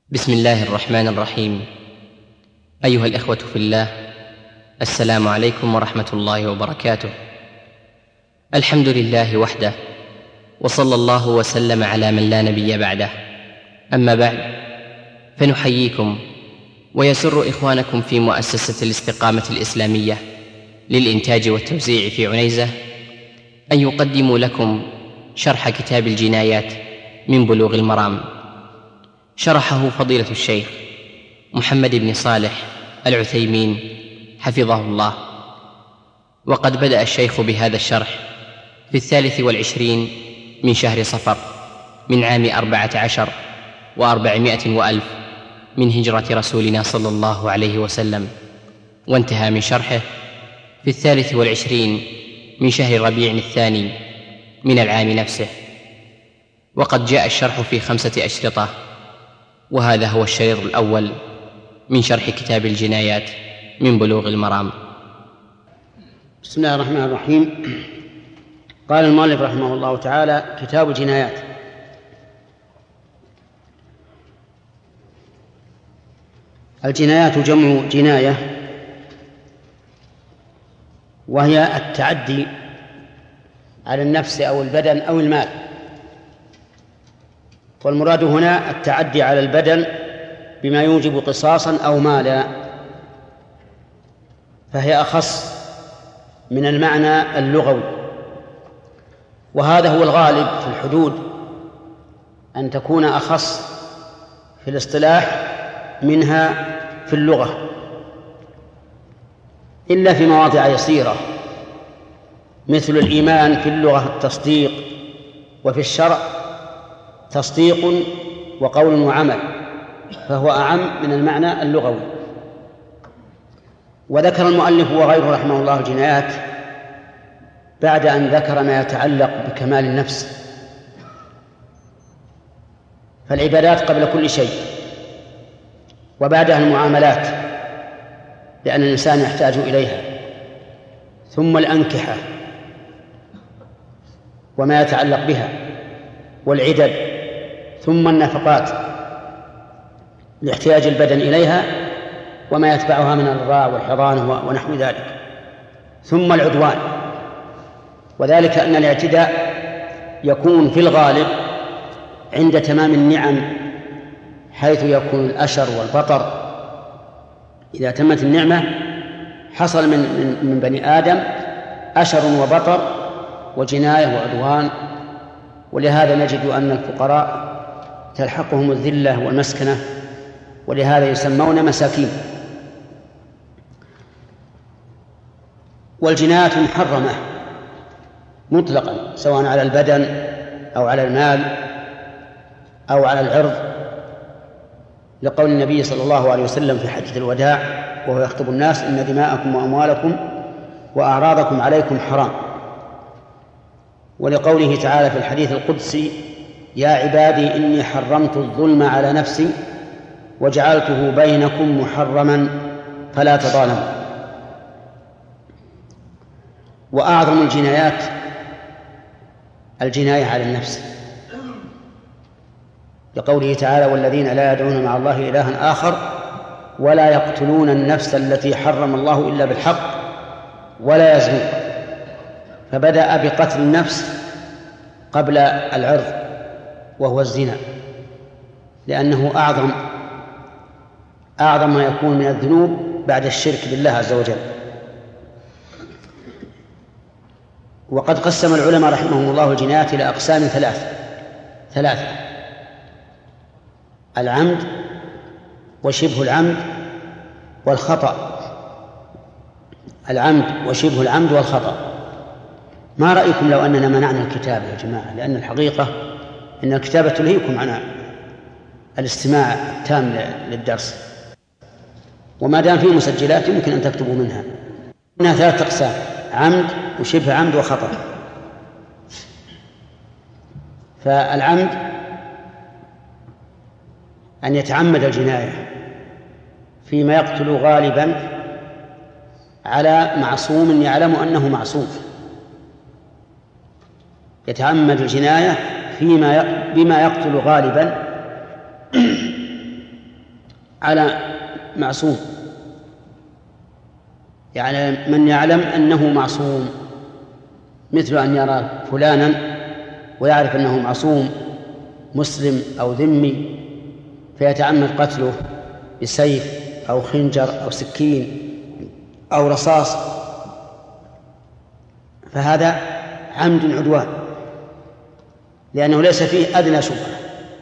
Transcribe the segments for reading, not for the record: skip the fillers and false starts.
بسم الله الرحمن الرحيم. أيها الإخوة في الله، السلام عليكم ورحمة الله وبركاته. الحمد لله وحده، وصلى الله وسلم على من لا نبي بعده. أما بعد، فنحييكم ويسر إخوانكم في مؤسسة الاستقامة الإسلامية للإنتاج والتوزيع في عنيزة أن يقدموا لكم شرح كتاب الجنايات من بلوغ المرام، شرحه فضيلة الشيخ محمد بن صالح العثيمين حفظه الله. وقد بدأ الشيخ بهذا الشرح في 23 من شهر صفر من عام 14 و400 وألف من هجرة رسولنا صلى الله عليه وسلم، وانتهى من شرحه في 23 من شهر ربيع الثاني من العام نفسه. وقد جاء الشرح في 5 أشرطة، وهذا هو الشريط الأول من شرح كتاب الجنايات من بلوغ المرام. بسم الله الرحمن الرحيم. قال المؤلف رحمه الله تعالى: كتاب الجنايات. الجنايات جمع جناية، وهي التعدي على النفس أو البدن أو المال، والمراد هنا التعدي على البدن بما يوجب قصاصا أو مالا، فهي أخص من المعنى اللغوي، وهذا هو الغالب في الحدود، أن تكون أخص في الاصطلاح منها في اللغة، إلا في مواضع يسيرة، مثل الإيمان في اللغة التصديق، وفي الشرع تصديق وقول وعمل، فهو أعم من المعنى اللغوي. وذكر المؤلف وغيره رحمه الله الجنايات بعد أن ذكر ما يتعلق بكمال النفس، فالعبادات قبل كل شيء، وبعدها المعاملات لأن الإنسان يحتاج إليها، ثم الأنكحة وما يتعلق بها، والعدد، ثم النفقات لاحتياج البدن إليها وما يتبعها من الرضاع والحضانة ونحو ذلك، ثم العدوان، وذلك أن الاعتداء يكون في الغالب عند تمام النعم، حيث يكون الأشر والبطر. إذا تمت النعمة حصل من بني آدم أشر وبطر وجناية وعدوان، ولهذا نجد أن الفقراء تلحقهم الذلة والمسكنة، ولهذا يسمون مساكين. والجنايات محرمة مطلقا، سواء على البدن أو على المال أو على العرض، لقول النبي صلى الله عليه وسلم في حجة الوداع وهو يخطب الناس: إن دماءكم وأموالكم وأعراضكم عليكم حرام. ولقوله تعالى في الحديث القدسي: يا عبادي إني حرمت الظلم على نفسي وجعلته بينكم محرما فلا تظالموا. وأعظم الجنايات الجناية على النفس، لقوله تعالى: والذين لا يدعون مع الله إلها آخر ولا يقتلون النفس التي حرم الله إلا بالحق ولا يزنون. فبدأ بقتل النفس قبل العرض، وهو الزنا، لأنه أعظم ما يكون من الذنوب بعد الشرك بالله عز وجل. وقد قسم العلماء رحمهم الله الجنايات إلى أقسام ثلاثة: العمد وشبه العمد والخطأ. العمد وشبه العمد والخطأ. ما رأيكم لو أننا منعنا الكتابة يا جماعة؟ لأن الحقيقة أن الكتابة تلهيكم عن الاستماع التام للدرس، وما دام فيه مسجلات يمكن أن تكتبوا منها. هنا 3 أقسام: عمد وشبه عمد وخطأ. فالعمد أن يتعمد الجناية فيما يقتل غالبا على معصوم يعلم أنه معصوم، يتعمد الجناية بما يقتل غالبا على معصوم، يعني من يعلم أنه معصوم، مثل أن يرى فلانا ويعرف أنه معصوم مسلم أو ذمي فيتعمد قتله بسيف أو خنجر أو سكين أو رصاص، فهذا عمد عدوان لأنه ليس فيه أدنى شبهة.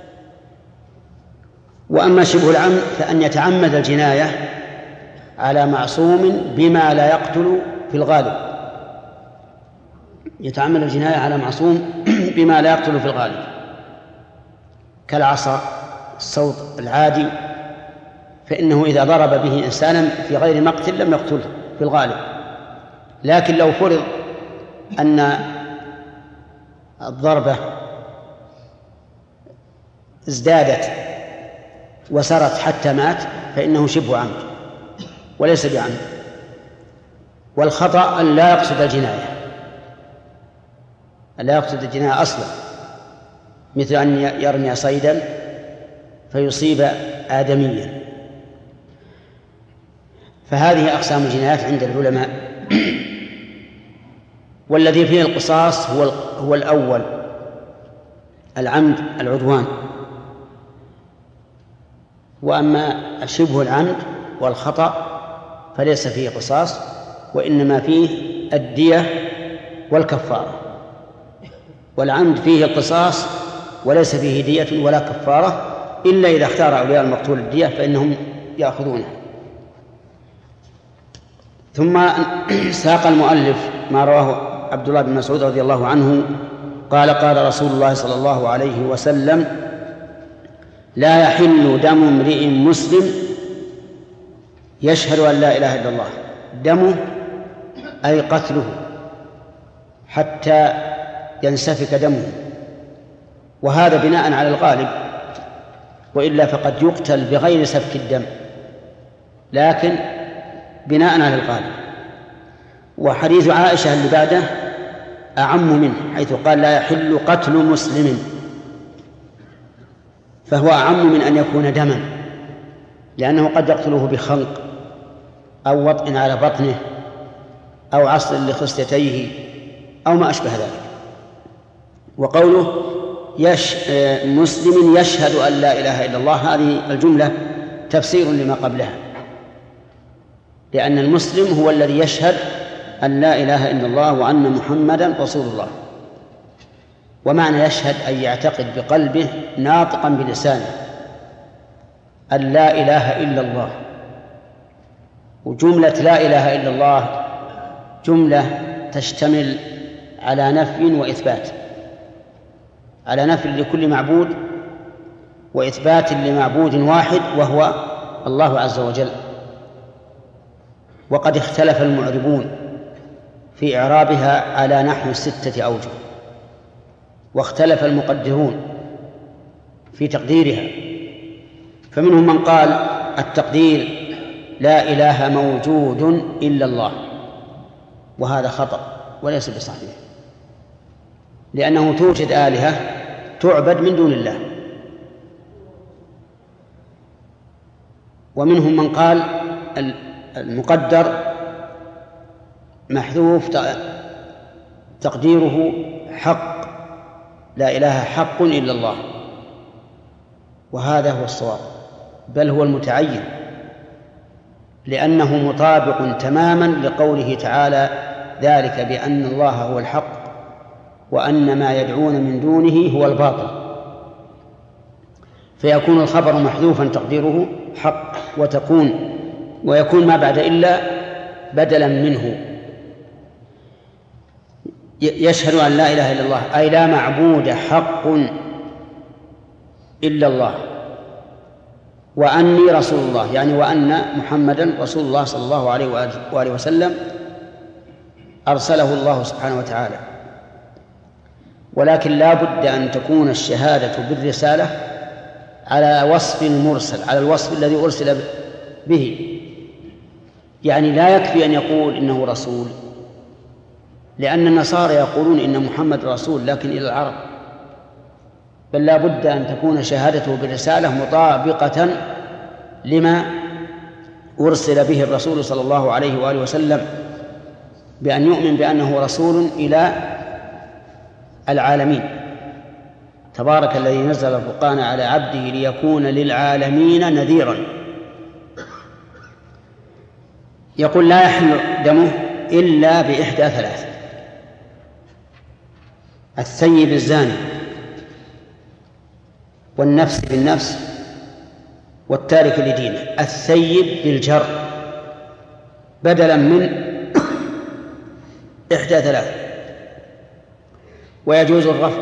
وأما شبه العمد فأن يتعمد الجناية على معصوم بما لا يقتل في الغالب، يتعمد الجناية على معصوم بما لا يقتل في الغالب، كالعصا الصوت العادي، فإنه إذا ضرب به إنسانا في غير مقتل لم يقتله في الغالب. لكن لو فرض أن الضربة ازدادت وسرت حتى مات فإنه شبه عمد وليس بعمد. والخطأ أن لا يقصد الجناية، أن لا يقصد الجناية أصلا، مثل أن يرمي صيدا فيصيب آدميا. فهذه أقسام الجنايات عند العلماء. والذي فيه القصاص هو الأول، العمد العدوان. وأما شبه العمد والخطأ فليس فيه قصاص، وإنما فيه الدية والكفارة. والعمد فيه القصاص وليس فيه دية ولا كفارة، إلا إذا اختار أولياء المقتول الدية فإنهم يأخذونها. ثم ساق المؤلف ما رواه عبد الله بن مسعود رضي الله عنه قال: قال رسول الله صلى الله عليه وسلم: لا يحل دم امرئ مسلم يشهد أن لا إله إلا الله، دمه أي قتله حتى ينسفك دمه، وهذا بناء على الغالب، وإلا فقد يقتل بغير سفك الدم، لكن بناء على الغالب. وحديث عائشة اللي بعده أعم منه، حيث قال: لا يحل قتل مسلم، فهو أعم من أن يكون دما، لأنه قد يقتله بخنق أو وطء على بطنه أو عصر لخصيتيه أو ما أشبه ذلك. وقوله مسلم يشهد أن لا إله إلا الله، هذه الجملة تفسير لما قبلها، لأن المسلم هو الذي يشهد أن لا إله إلا الله وأن محمدا رسول الله. ومعنى يشهد أن يعتقد بقلبه ناطقا بلسانه أن لا إله إلا الله. وجملة لا إله إلا الله جملة تشتمل على نفي وإثبات، على نفي لكل معبود وإثبات لمعبود واحد وهو الله عز وجل. وقد اختلف المعربون في إعرابها على نحو 6 أوجه، واختلف المقدرون في تقديرها، فمنهم من قال التقدير لا إله موجود إلا الله، وهذا خطأ وليس بصحيح، لأنه توجد آلهة تعبد من دون الله. ومنهم من قال المقدر محذوف تقديره حق، لا إله حق إلا الله، وهذا هو الصواب، بل هو المتعين، لأنه مطابق تماما لقوله تعالى: ذلك بأن الله هو الحق وأن ما يدعون من دونه هو الباطل. فيكون الخبر محذوفا تقديره حق، ويكون ما بعد إلا بدلا منه. يشهد أن لا إله إلا الله أي لا معبود حق إلا الله، وأني رسول الله، يعني وأن محمدا رسول الله صلى الله عليه وآله وسلم أرسله الله سبحانه وتعالى. ولكن لا بد أن تكون الشهادة بالرسالة على وصف المرسل، على الوصف الذي أرسل به. يعني لا يكفي أن يقول إنه رسول، لأن النصارى يقولون إن محمد رسول لكن إلى العرب، بل لا بد أن تكون شهادته بالرسالة مطابقة لما أرسل به الرسول صلى الله عليه وآله وسلم، بأن يؤمن بأنه رسول إلى العالمين. تبارك الذي نزل الفرقان على عبده ليكون للعالمين نذيرا. يقول لا يحل دمه إلا بإحدى ثلاث: الثيب الزاني، والنفس بالنفس، والتارك لدينه. الثيب بالجر بدلا من إحدى ثلاث. ويجوز الرفع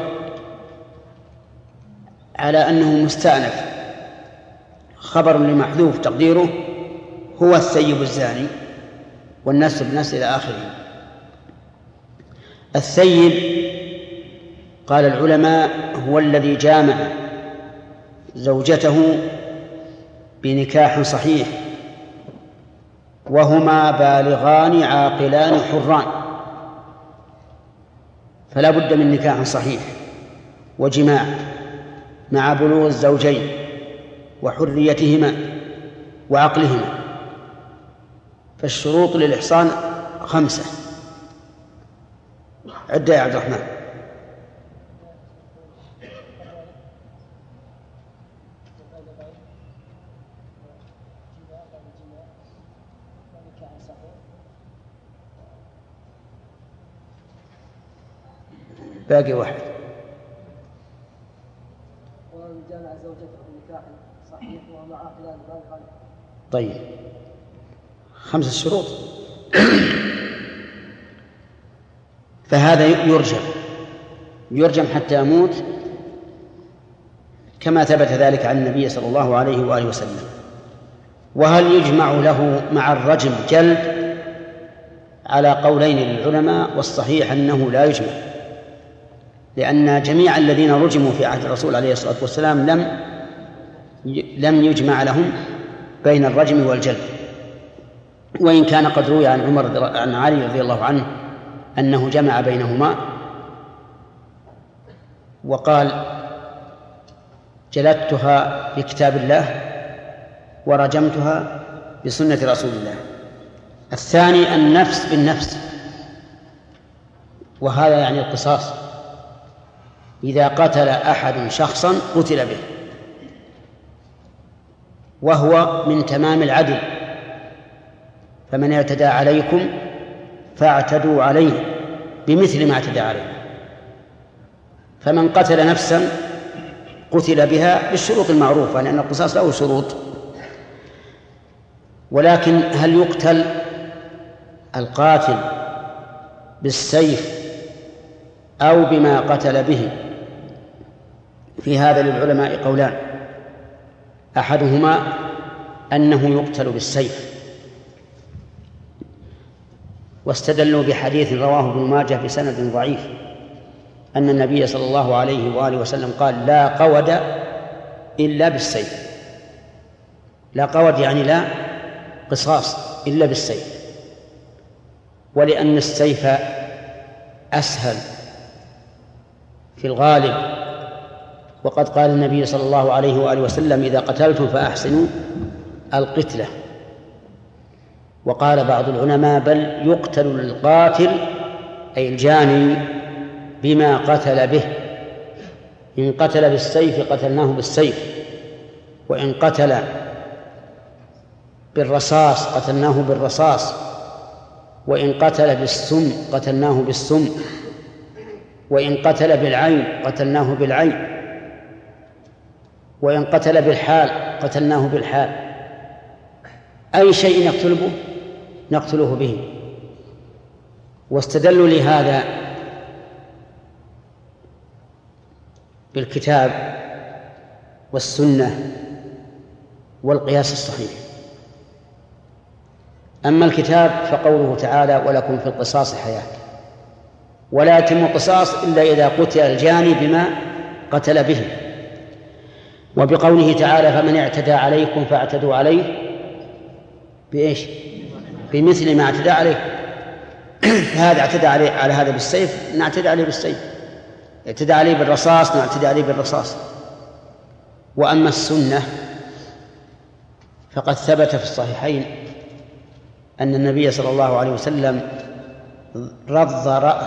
على أنه مستأنف، خبر لمحذوف تقديره هو الثيب الزاني، والنفس بالنفس إلى آخره. الثيب قال العلماء هو الذي جامع زوجته بنكاح صحيح وهما بالغان عاقلان حران، فلا بد من نكاح صحيح وجماع مع بلوغ الزوجين وحريتهما وعقلهما. فالشروط للإحصان 5. عد يا عبد الرحمن. باقي واحد. وجامع زوجته بنكاح صحيح وهما عاقلان بالغان. طيب 5 شروط. فهذا يرجم حتى يموت، كما ثبت ذلك عن النبي صلى الله عليه وآله وسلم. وهل يجمع له مع الرجم جلد؟ على قولين للعلماء، والصحيح أنه لا يجمع، لأن جميع الذين رجموا في عهد الرسول عليه الصلاة والسلام لم يجمع لهم بين الرجم والجلد. وإن كان قد روي عن علي رضي الله عنه أنه جمع بينهما وقال: جلدتها بكتاب الله ورجمتها بسنة رسول الله. الثاني النفس بالنفس، وهذا يعني القصاص. إذا قتل أحد شخصا قتل به، وهو من تمام العدل. فمن اعتدى عليكم فاعتدوا عليه بمثل ما اعتدى عليه. فمن قتل نفسا قتل بها بالشروط المعروفة، لأن القصاص له شروط. ولكن هل يقتل القاتل بالسيف أو بما قتل به؟ في هذا للعلماء قولان: أحدهما أنه يقتل بالسيف، واستدلوا بحديث رواه ابن ماجه بسند ضعيف أن النبي صلى الله عليه وآله وسلم قال: لا قود إلا بالسيف. لا قود يعني لا قصاص إلا بالسيف، ولأن السيف أسهل في الغالب. وقد قال النبي صلى الله عليه وآله وسلم: إذا قتلتم فأحسنوا القتلة. وقال بعض العلماء: بل يقتل القاتل أي الجاني بما قتل به. إن قتل بالسيف قتلناه بالسيف، وإن قتل بالرصاص قتلناه بالرصاص، وإن قتل بالسم قتلناه بالسم، وإن قتل بالعين قتلناه بالعين، وإن قتل بالحال قتلناه بالحال. أي شيء نقتله به. واستدلوا لهذا بالكتاب والسنة والقياس الصحيح. أما الكتاب فقوله تعالى: ولكم في القصاص حياة. ولا يتم القصاص إلا إذا قتل الجاني بما قتل به. وبقوله تعالى: فمن اعتدى عليكم فاعتدوا عليه بإيش؟ بمثل ما اعتدى عليه. هذا اعتدى على هذا بالسيف، نعتدى عليه بالسيف. اعتدى عليه بالرصاص، نعتدى عليه بالرصاص. وأما السنة فقد ثبت في الصحيحين أن النبي صلى الله عليه وسلم رض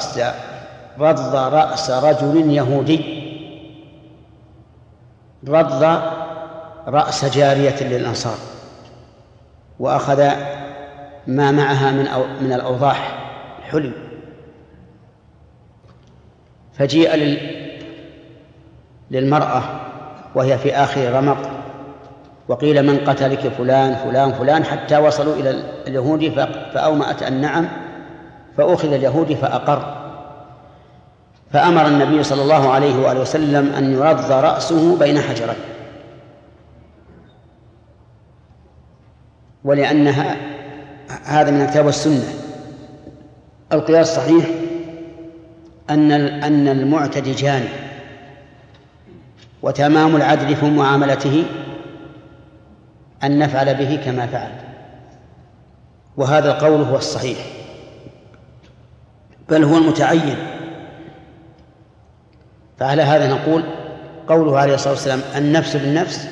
رأس رجل يهودي، رض رأس جارية للأنصار، وأخذ ما معها من الأوضاح الحلم، فجيء للمرأة وهي في آخر رمق، وقيل من قتلك فلان فلان فلان، حتى وصلوا إلى اليهودي فأومأت أن نعم، فأخذ اليهودي فأقر، فأمر النبي صلى الله عليه وآله وسلم أن يرض رأسه بين حجرين، ولأنها هذا من الكتاب والسنة. القياس صحيح أن المعتدي جاني، وتمام العدل في معاملته أن نفعل به كما فعل، وهذا القول هو الصحيح، بل هو المتعين. فعلى هذا نقول قوله عليه الصلاة والسلام النفس بالنفس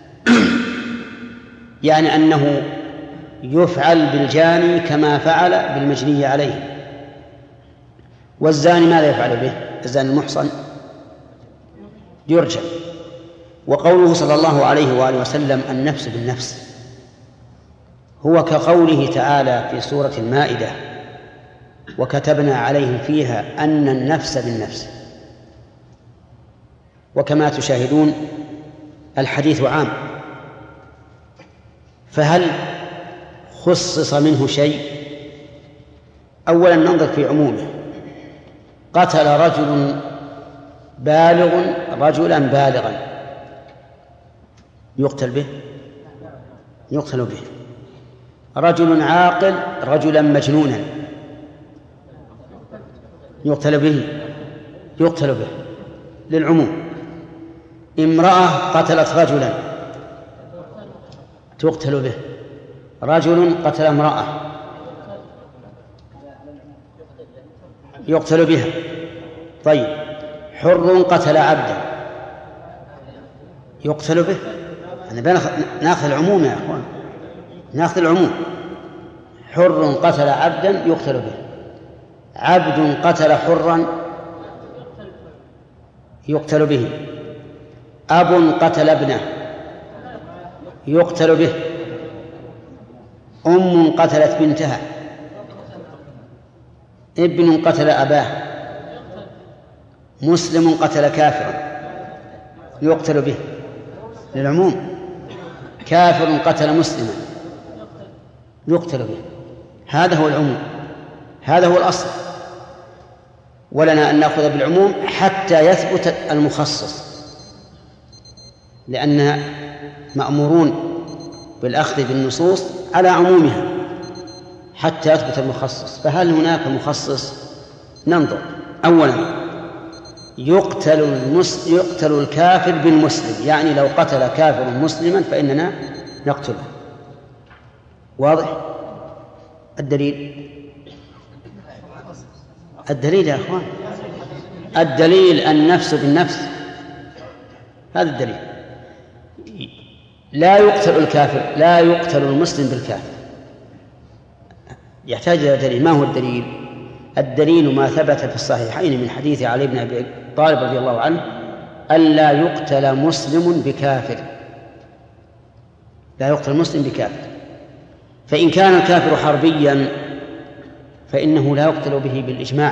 يعني أنه يفعل بالجاني كما فعل بالمجني عليه. والزاني ماذا يفعل به؟ الزاني المحصن يرجم. وقوله صلى الله عليه وآله وسلم النفس بالنفس هو كقوله تعالى في سورة المائدة وكتبنا عليهم فيها أن النفس بالنفس. وكما تشاهدون الحديث عام، فهل خصص منه شيء؟ أولا ننظر في عمومه. قتل رجل بالغ رجلا بالغا يقتل به؟ يقتل به. رجل عاقل رجلا مجنونا يقتل به؟ يقتل به للعموم. امرأة قتلت رجلا تقتل به. رجل قتل امرأة يقتل بها. طيب حر قتل عبدا يقتل به. ناخذ العموم يا أخوان، ناخذ العموم. حر قتل عبدا يقتل به. عبد قتل حرا يقتل به. أب قتل ابنه يقتل به. أم قتلت بنتها. ابن قتل أباه. مسلم قتل كافرا يقتل به للعموم. كافر قتل مسلما يقتل به. هذا هو العموم، هذا هو الأصل. ولنا أن نأخذ بالعموم حتى يثبت المخصص، لأننا مأمورون بالأخذ بالنصوص على عمومها حتى يثبت المخصص. فهل هناك مخصص؟ ننظر. أولا يقتل الكافر بالمسلم، يعني لو قتل كافر مسلما فإننا نقتله. واضح؟ الدليل يا أخوان، الدليل النفس بالنفس، هذا الدليل. لا يقتل الكافر، لا يقتل المسلم بالكافر، يحتاج إلى دليل. ما هو الدليل؟ الدليل ما ثبت في الصحيحين من حديث علي بن أبي طالب رضي الله عنه ألا يقتل مسلم بكافر، لا يقتل مسلم بكافر. فإن كان الكافر حربيا فإنه لا يقتل به بالإجماع،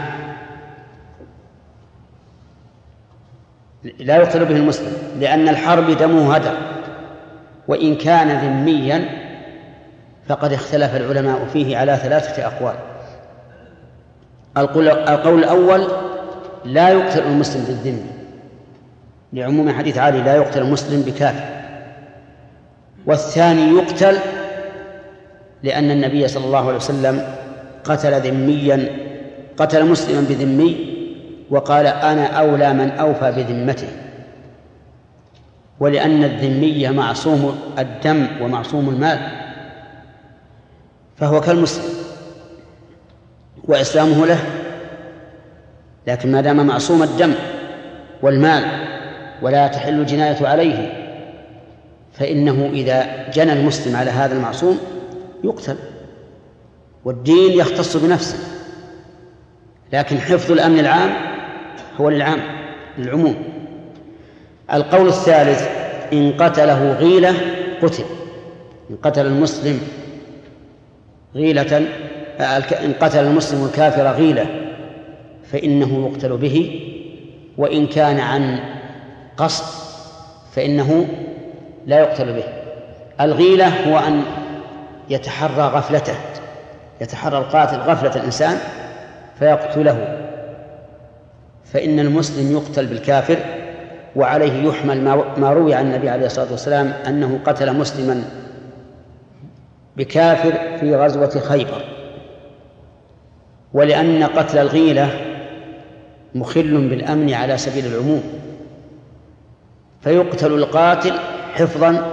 لا يقتل به المسلم، لأن الحرب دمه هدر. وإن كان ذميا فقد اختلف العلماء فيه على 3 أقوال. القول الأول لا يقتل المسلم بالذمة لعموم حديث علي لا يقتل المسلم بكافر. والثاني يقتل لأن النبي صلى الله عليه وسلم قتل مسلما بذمي وقال أنا أولى من أوفى بذمته، ولأن الذمي معصوم الدم ومعصوم المال، فهو كالمسلم وإسلامه له، لكن ما دام معصوم الدم والمال ولا تحل الجناية عليه فإنه إذا جنى المسلم على هذا المعصوم يقتل، والدين يختص بنفسه، لكن حفظ الأمن العام هو للعموم. القول الثالث: إن قتله غيلة قتل. إن قتل المسلم غيلة، إن قتل المسلم الكافر غيلة فإنه يقتل به، وإن كان عن قصد فإنه لا يقتل به. الغيلة هو أن يتحرى غفلته، يتحرى القاتل غفلة الإنسان فيقتله، فإن المسلم يقتل بالكافر. وعليه يحمل ما روي عن النبي عليه الصلاة والسلام أنه قتل مسلما بكافر في غزوة خيبر. ولأن قتل الغيلة مخل بالأمن على سبيل العموم، فيقتل القاتل حفظا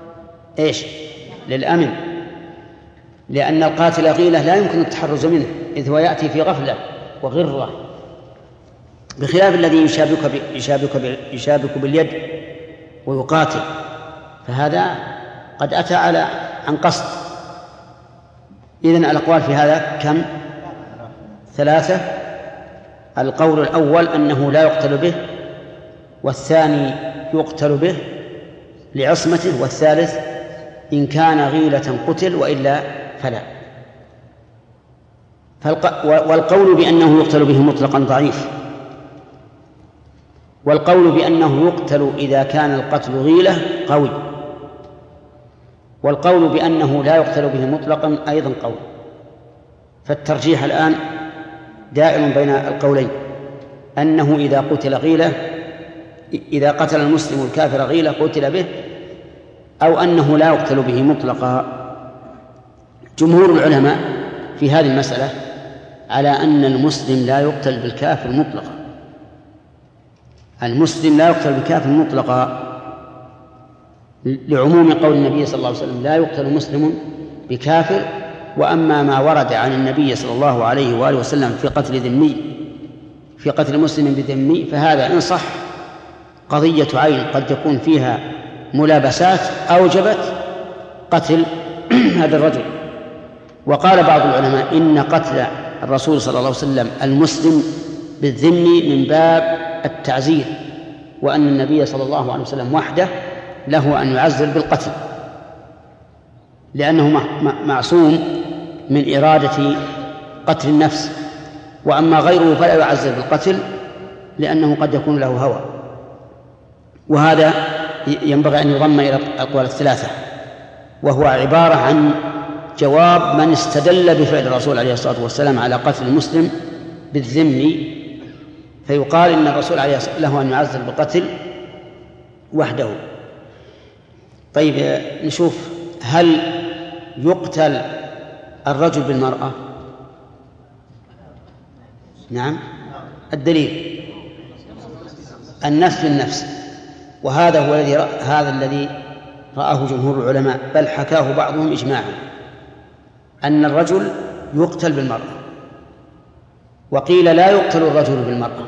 للأمن، لأن القاتل غيلة لا يمكن التحرز منه، إذ هو يأتي في غفلة وغرة، بخلاف الذي يشابك باليد ويقاتل، فهذا قد أتى عن قصد. إذن الأقوال في هذا كم؟ 3. القول الأول أنه لا يقتل به، والثاني يقتل به لعصمته، والثالث إن كان غيلة قتل وإلا فلا. والقول بأنه يقتل به مطلقا ضعيف، والقول بأنه يقتل إذا كان القتل غيلة قوي، والقول بأنه لا يقتل به مطلقا أيضا قوي. فالترجيح الآن دائر بين القولين، أنه إذا قتل المسلم الكافر غيلة قتل به، أو أنه لا يقتل به مطلقا. جمهور العلماء في هذه المسألة على أن المسلم لا يقتل بالكافر مطلقا، المسلم لا يقتل بالكافر مطلقا، لعموم قول النبي صلى الله عليه وسلم: لا يقتل مسلم بكافر. وأما ما ورد عن النبي صلى الله عليه وآله وسلم في قتل مسلم بذمي، فهذا إن صح قضية عين قد يكون فيها ملابسات أوجبت قتل هذا الرجل. وقال بعض العلماء إن قتل الرسول صلى الله عليه وسلم المسلم بالذمي من باب التعزير، وأن النبي صلى الله عليه وسلم وحده له أن يعزر بالقتل، لأنه معصوم من إرادة قتل النفس. وأما غيره فلا يعزر بالقتل لأنه قد يكون له هوى. وهذا ينبغي أن يضم إلى الأقوال الثلاثة، وهو عبارة عن جواب من استدل بفعل الرسول عليه الصلاة والسلام على قتل المسلم بالذمي، فيقال إن الرسول عليه الصلاة والسلام له أن يعزر بالقتل وحده. طيب نشوف، هل يقتل الرجل بالمرأة؟ نعم. الدليل النفس بالنفس، وهذا هو الذي رآه جمهور العلماء، بل حكاه بعضهم إجماعا، أن الرجل يقتل بالمرأة. وقيل لا يقتل الرجل بالمرأة،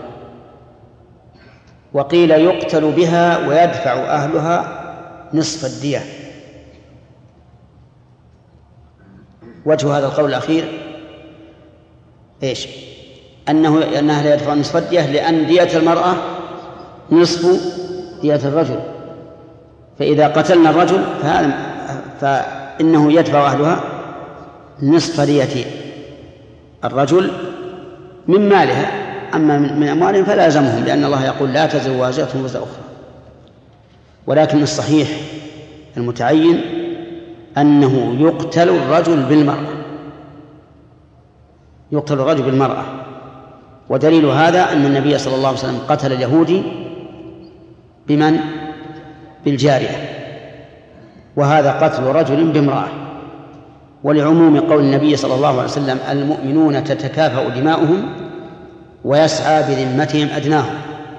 وقيل يقتل بها ويدفع أهلها نصف الدية. وجه هذا القول الأخير أنها لا يدفع نصف الدية، لأن دية المرأة نصف دية الرجل، فإذا قتلنا الرجل فإنه يدفع أهلها نصف دية الرجل من مالها، أما من أموالهم فلا يلزمهم، لأن الله يقول: لا تزر وازرة وزر أخرى. ولكن الصحيح المتعين أنه يقتل الرجل بالمرأة. ودليل هذا أن النبي صلى الله عليه وسلم قتل اليهودي بمن؟ بالجارية، وهذا قتل رجل بامرأة. ولعموم قول النبي صلى الله عليه وسلم: المؤمنون تتكافأ دماؤهم ويسعى بذمتهم أدناهم.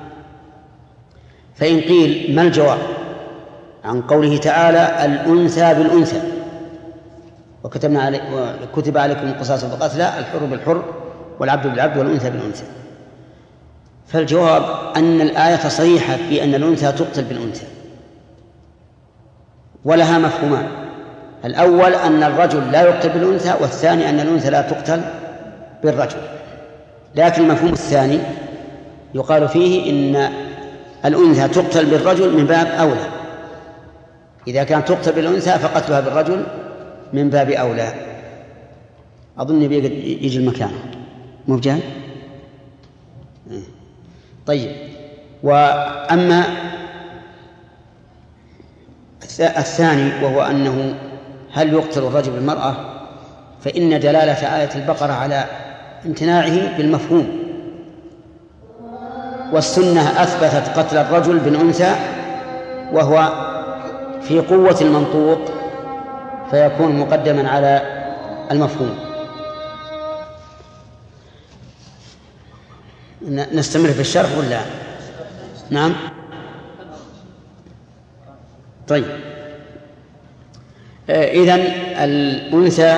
فإن قيل: ما الجواب عن قوله تعالى: الأنثى بالأنثى وكتب عليكم القصاص في القتلى، الحر بالحر والعبد بالعبد والأنثى بالأنثى؟ فالجواب أن الآية صريحة في أن الأنثى تقتل بالأنثى، ولها مفهومان: الأول أن الرجل لا يقتل بالأنثى، والثاني أن الأنثى لا تقتل بالرجل. لكن المفهوم الثاني يقال فيه إن الأنثى تقتل بالرجل من باب أولى. إذا كانت تقتل بالأنثى فقتلها بالرجل من باب أولى. أظن يجي المكان مو جاي. طيب، وأما الثاني وهو أنه هل يقتل الرجل بالمرأة، فإن دلالة آية البقرة على امتناعه بالمفهوم، والسنة أثبتت قتل الرجل بالأنثى وهو في قوة المنطوق، فيكون مقدما على المفهوم. نستمر في الشرح ولا؟ نعم. طيب، إذن الأنثى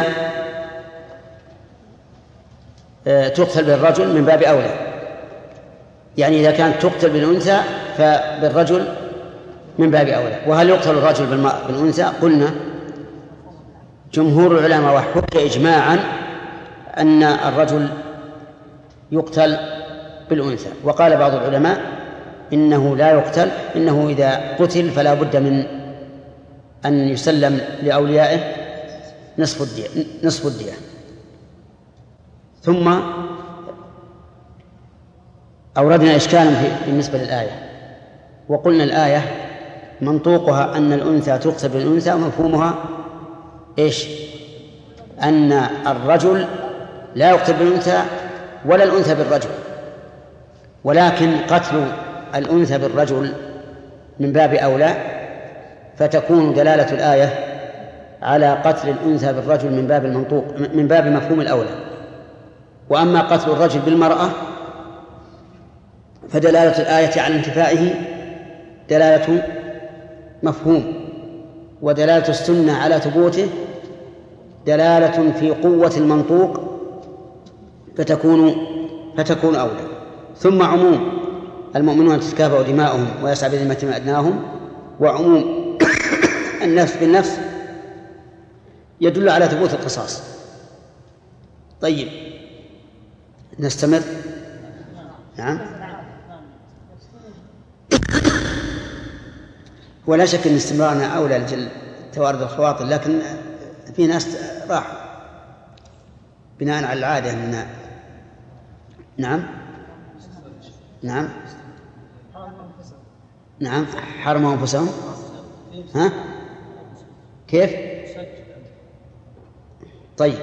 تقتل بالرجل من باب أولى، يعني إذا كانت تقتل بالأنثى فبالرجل من باب أولى. وهل يقتل الرجل بالأنثى؟ قلنا جمهور العلماء وحكى إجماعا أن الرجل يقتل بالأنثى، وقال بعض العلماء إنه لا يقتل، إنه إذا قتل فلا بد من أن يسلم لأوليائه نصف الدية. ثم أوردنا إشكالا بالنسبة للآية، وقلنا الآية منطوقها أن الأنثى تقتل بالأنثى، ومفهومها إيش؟ أن الرجل لا يقتل بالأنثى ولا الأنثى بالرجل، ولكن قتل الأنثى بالرجل من باب أولى، فتكون دلالة الآية على قتل الأنثى بالرجل من باب المنطوق، من باب مفهوم الأولى. وأما قتل الرجل بالمرأة فدلالة الآية على انتفائه دلالة مفهوم، ودلالة السنة على ثبوته دلالة في قوة المنطوق، فتكون أولى. ثم عموم المؤمنون تتكافأ دماؤهم ويسعى بذمتهم أدناهم، وعموم النفس بالنفس يدل على ثبوت القصاص. طيب، نستمر. نعم. ولا شك أن استمرارنا أولى لجل توارد الخواطر، لكن في ناس راحوا بناء على العادة أننا. نعم نعم نعم حرموا أنفسهم. ها كيف؟ طيب،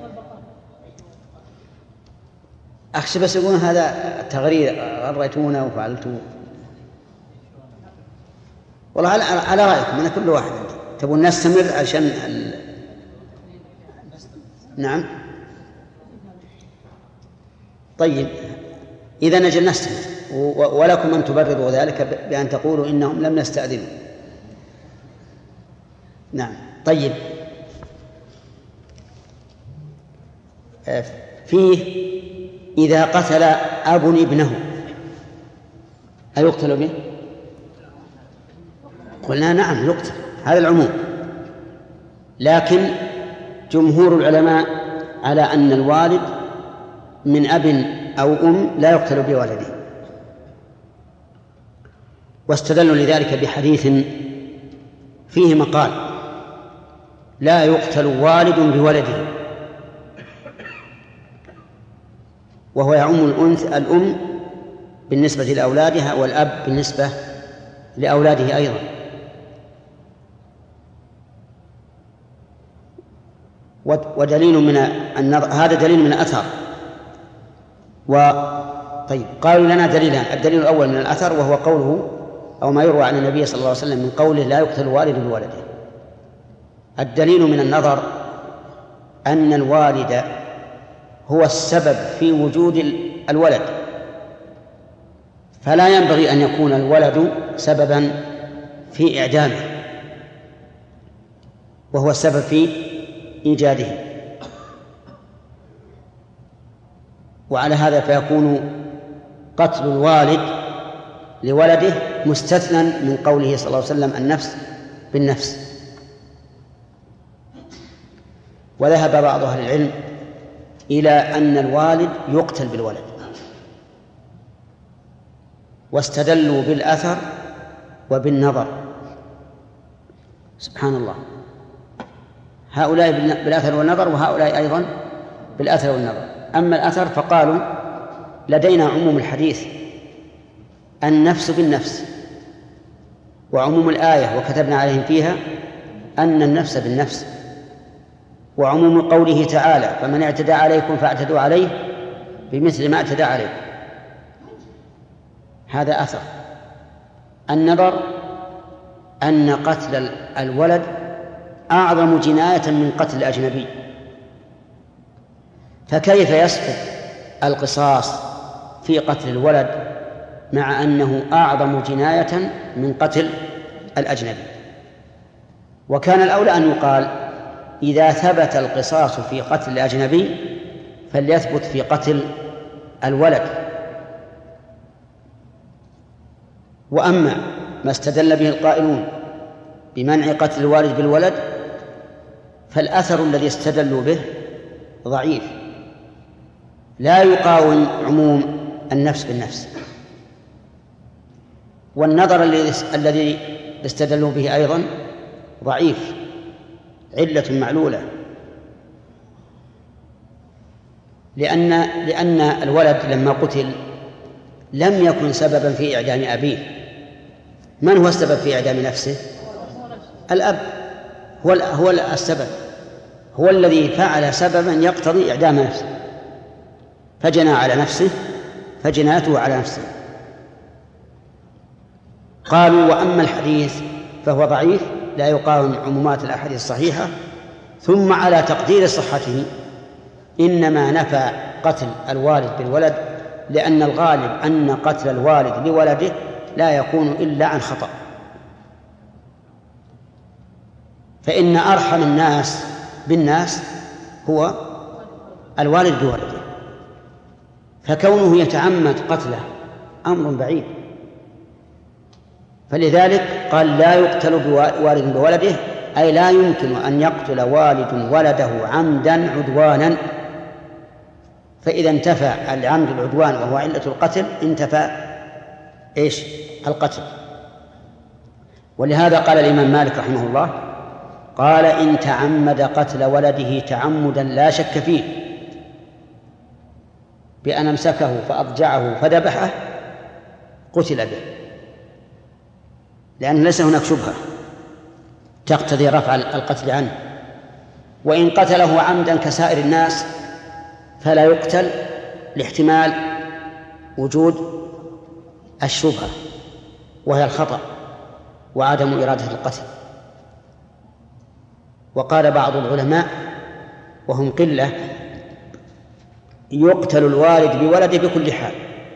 أخشى بس يقولون هذا تغرير، غريتونا وفعلتوا. والله على رأيكم، أنا كل واحد تبون نستمر عشان نعم. طيب، إذا نجل نستمر، ولكم أن تبرروا ذلك بأن تقولوا إنهم لم يستأذنوا. نعم. طيب، فيه إذا قتل أب ابنه أيقتل به؟ قلنا نعم يقتل، هذا العموم. لكن جمهور العلماء على أن الوالد من أب أو أم لا يقتل بولده، واستدلوا لذلك بحديث فيه مقال: لا يقتل والد بولده، وهو يعم الأم بالنسبة لأولادها والأب بالنسبة لأولاده أيضا. ودليل من النظر، هذا دليل من الأثر. طيب، قالوا لنا دليلان: الدليل الأول من الأثر وهو قوله أو ما يروى عن النبي صلى الله عليه وسلم من قوله لا يقتل والد بولده. الدليل من النظر أن الوالد هو السبب في وجود الولد، فلا ينبغي أن يكون الولد سببا في إعدامه وهو السبب في إيجاده. وعلى هذا فيكون قتل الوالد لولده مستثنى من قوله صلى الله عليه وسلم النفس بالنفس. وذهب بعض أهل العلم إلى أن الوالد يقتل بالولد، واستدلوا بالأثر وبالنظر. سبحان الله، هؤلاء بالأثر والنظر وهؤلاء أيضا بالأثر والنظر. أما الأثر فقالوا لدينا عموم الحديث النفس بالنفس، وعموم الآية وكتبنا عليهم فيها أن النفس بالنفس، وعموم قوله تعالى فمن اعتدى عليكم فاعتدوا عليه بمثل ما اعتدى عليكم. هذا أثر. النظر أن قتل الولد أعظم جناية من قتل الأجنبي، فكيف يسقط القصاص في قتل الولد مع أنه أعظم جناية من قتل الأجنبي؟ وكان الأولى أن يقال إذا ثبت القصاص في قتل الأجنبي فليثبت في قتل الولد. وأما ما استدل به القائلون بمنع قتل الوالد بالولد فالأثر الذي استدلوا به ضعيف، لا يقاوم عموم النفس بالنفس. والنظر الذي استدلوا به أيضا ضعيف، علة معلولة، لأن الولد لما قتل لم يكن سببا في إعدام أبيه. من هو السبب في إعدام نفسه؟ الأب هو السبب، هو الذي فعل سببا يقتضي إعدام نفسه، فجنى على نفسه فجناته على نفسه. قالوا وأما الحديث فهو ضعيف لا يقاوم عمومات الأحاديث الصحيحة. ثم على تقدير صحته إنما نفى قتل الوالد بالولد لأن الغالب أن قتل الوالد لولده لا يكون إلا عن خطأ، فإن أرحم الناس بالناس هو الوالد بولده، فكونه يتعمد قتله أمر بعيد. فلذلك قال لا يقتل والد بولده، أي لا يمكن أن يقتل والد ولده عمدا عدوانا، فإذا انتفى العمد العدوان وهو علة القتل انتفى القتل. ولهذا قال الإمام مالك رحمه الله قال إن تعمد قتل ولده تعمدا لا شك فيه بأن أمسكه فأضجعه فذبحه قتل به، لأن ليس هناك شبهة تقتضي رفع القتل عنه. وإن قتله عمدا كسائر الناس فلا يقتل لاحتمال وجود الشبهة وهي الخطأ وعدم إرادة القتل. وقال بعض العلماء وهم قلة يقتل الوالد بولده بكل حال،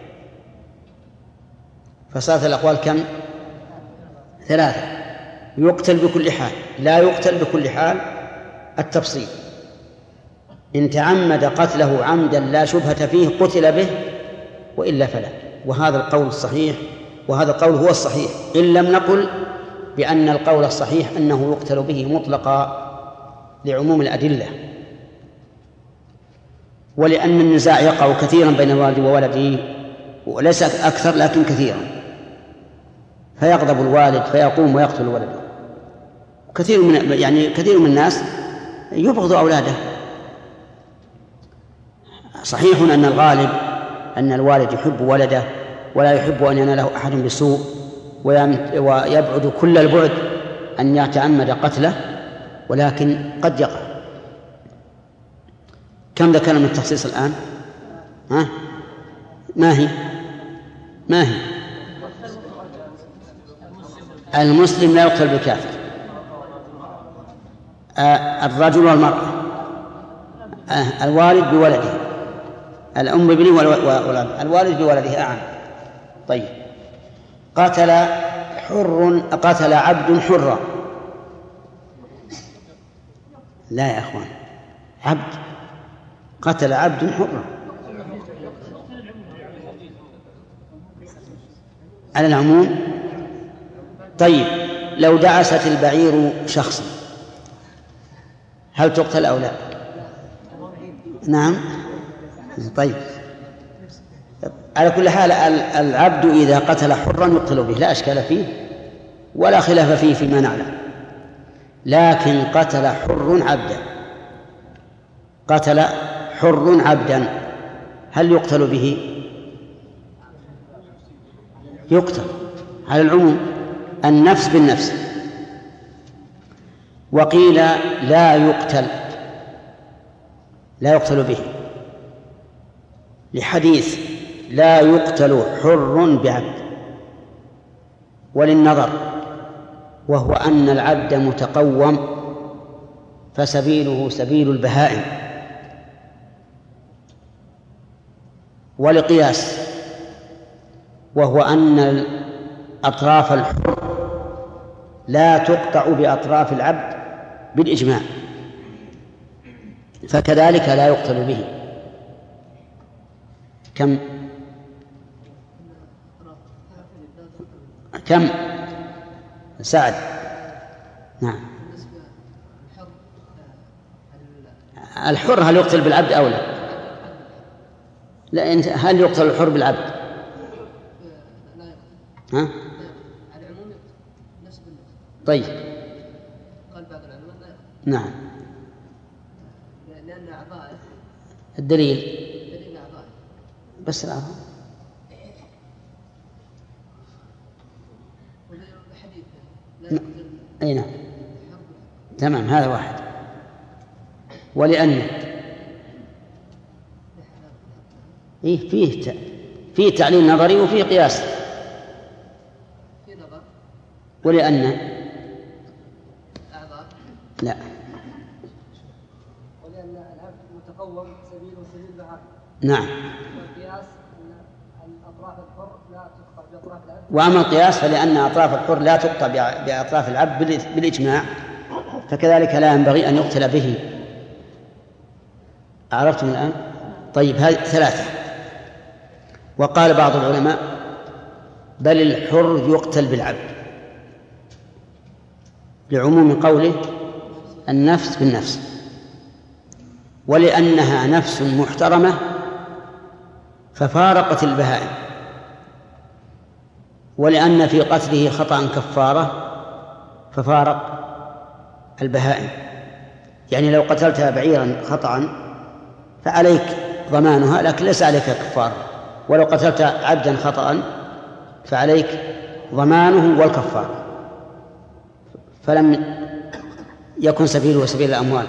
فصارت الأقوال كم؟ 3. يقتل بكل حال، لا يقتل بكل حال التفصيل. إن تعمد قتله عمدا لا شبهة فيه قتل به وإلا فلا. وهذا القول الصحيح، وهذا القول هو الصحيح، إن لم نقل بأن القول الصحيح أنه يقتل به مطلقا لعموم الأدلة، ولأن النزاع يقع كثيرا بين الوالد وولده، وليس أكثر لكن كثيرا، فيغضب الوالد فيقوم ويقتل ولده. كثير من الناس يبغض أولاده. صحيح أن الغالب أن الوالد يحب ولده ولا يحب أن يناله أحد بسوء، ويبعد كل البعد أن يتعمد قتله، ولكن قد يقع. كم ذكرنا من التخصيص الآن؟ ما هي المسلم لا يقتل بالكافر، الرجل والمرأة، الوالد بولده، الأم بابنه والأب، الوالد بولده أعم. طيب، قتل عبد حرا. لا يا أخوان، قتل عبد حرا على العموم. طيب، لو دعست البعير شخصا هل تقتل أو لا؟ نعم. طيب، على كل حال العبد إذا قتل حرا يقتل به، لا أشكال فيه ولا خلاف فيه فيما نعلم. لكن قتل حر عبدا، قتل حر عبدا، هل يقتل به؟ يقتل على العموم، النفس بالنفس. وقيل لا يقتل به، لحديث لا يقتل حر بعبد. وللنظر، وهو أن العبد متقوم فسبيله سبيل البهائم. ولقياس، وهو أن أطراف الحر لا تقطع بأطراف العبد بالإجماع، فكذلك لا يقتل به. كم سعد؟ نعم. الحر هل يقتل بالعبد أو لا؟ لا، هل يقتل الحر بالعبد؟ ها؟ طيب. قال بعض العلماء لا يقتل. نعم. لأن أعضاءه. الدليل أعضاءه. بس الأعضاء. حديث لا يقتل. أي نعم. تمام، هذا واحد. ولأنه فيه تعليل نظري وفيه قياس. في نظر. ولأن أعضاء. لا. ولأن العبد متقوم سبيله سبيل البهائم. نعم. والقياس أن أطراف الحر لا تقطع بأطراف العبد. وأما القياس فلأن أطراف الحر لا تقطع بأطراف العبد بالإجماع، فكذلك لا ينبغي أن يقتل به. عرفتم الآن؟ طيب، هذه ثلاثة. وقال بعض العلماء بل الحر يقتل بالعبد، لعموم قوله النفس بالنفس، ولأنها نفس محترمة ففارقت البهائم، ولأن في قتله خطأ كفارة ففارق البهائم. يعني لو قتلت بعيرا خطأ فعليك ضمانها لكن ليس عليك كفارة، ولو قتلت عبدا خطأ فعليك ضمانه والكفارة، فلم يكن سبيله سبيل الأموال.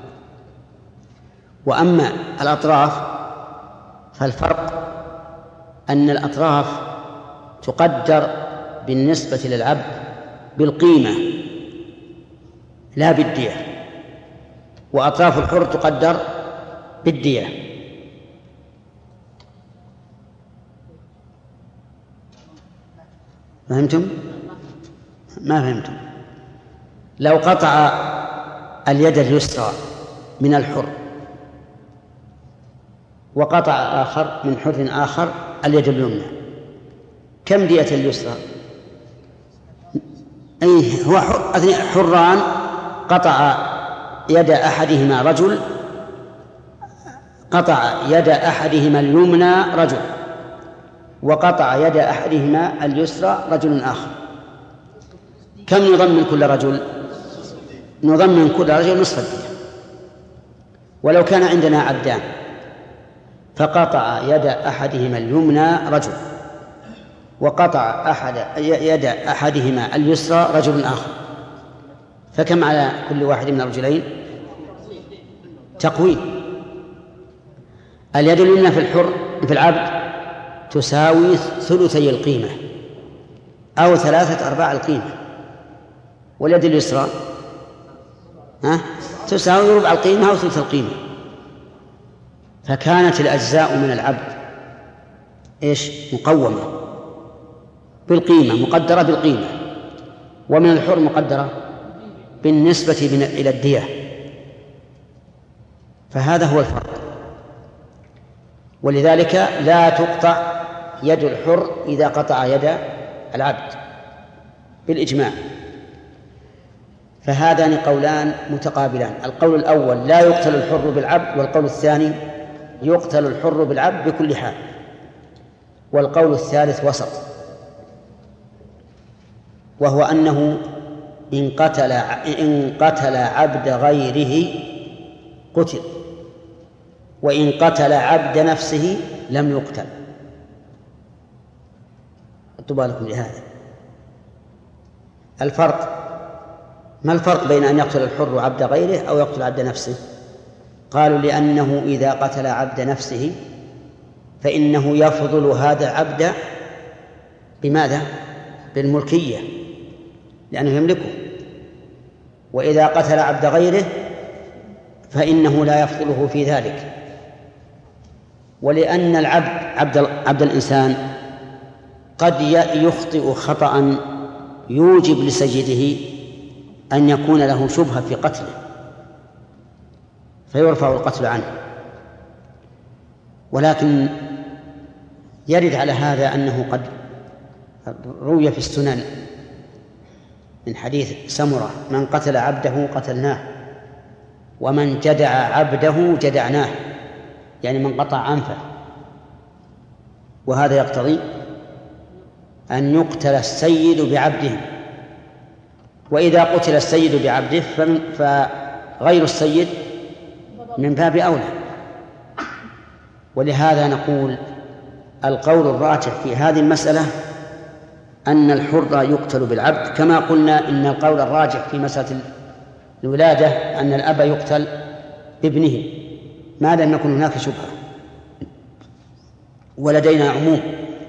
وأما الأطراف فالفرق أن الأطراف تقدر بالنسبة للعبد بالقيمة لا بالدية، وأطراف الحر تقدر بالدية. فهمتم؟ ما فهمتم؟ لو قطع اليد اليسرى من الحر وقطع آخر من حر آخر اليد اليمنى، كم دية اليسرى؟ أي هو حران قطع يد أحدهما رجل، قطع يد أحدهما اليمنى رجل، وقطع يد أحدهما اليسرى رجل آخر، كم نضمن كل رجل؟ نضمن كل رجل نصف الدية. ولو كان عندنا عبدان فقطع يد أحدهما اليمنى رجل، وقطع يد أحدهما اليسرى رجل آخر، فكم على كل واحد من الرجلين؟ تقويم. اليد اليمنى في العبد تساوي ثلثي القيمة أو 3/4 القيمة، واليد اليسرى تساوي ربع القيمة أو ثلث القيمة. فكانت الأجزاء من العبد مقومة بالقيمة، مقدرة بالقيمة، ومن الحر مقدرة بالنسبة إلى الدية. فهذا هو الفرق. ولذلك لا تقطع يد الحر إذا قطع يد العبد بالإجماع. فهذان قولان متقابلان. القول الأول لا يقتل الحر بالعبد، والقول الثاني يقتل الحر بالعبد بكل حال. والقول الثالث وسط، وهو أنه إن قتل عبد غيره قتل، وإن قتل عبد نفسه لم يقتل. خذوا بالكم لهذا الفرق. ما الفرق بين أن يقتل الحر عبد غيره أو يقتل عبد نفسه؟ قالوا لأنه إذا قتل عبد نفسه فإنه يفضل هذا العبد بماذا؟ بالملكية، لأنه يملكه. وإذا قتل عبد غيره فإنه لا يفضله في ذلك. ولأن عبد الإنسان قد يخطئ خطأ يوجب لسيده أن يكون له شبهة في قتله فيرفع القتل عنه. ولكن يرد على هذا أنه قد روي في السنن من حديث سمرة: من قتل عبده قتلناه، ومن جدع عبده جدعناه، يعني من قطع أنفه. وهذا يقتضي أن يقتل السيد بعبده، وإذا قتل السيد بعبده فغير السيد من باب أولى. ولهذا نقول القول الراجح في هذه المسألة أن الحر يقتل بالعبد، كما قلنا إن القول الراجح في مسألة الولادة أن الأب يقتل بابنه ما لم يكن هناك شبهة. ولدينا عموم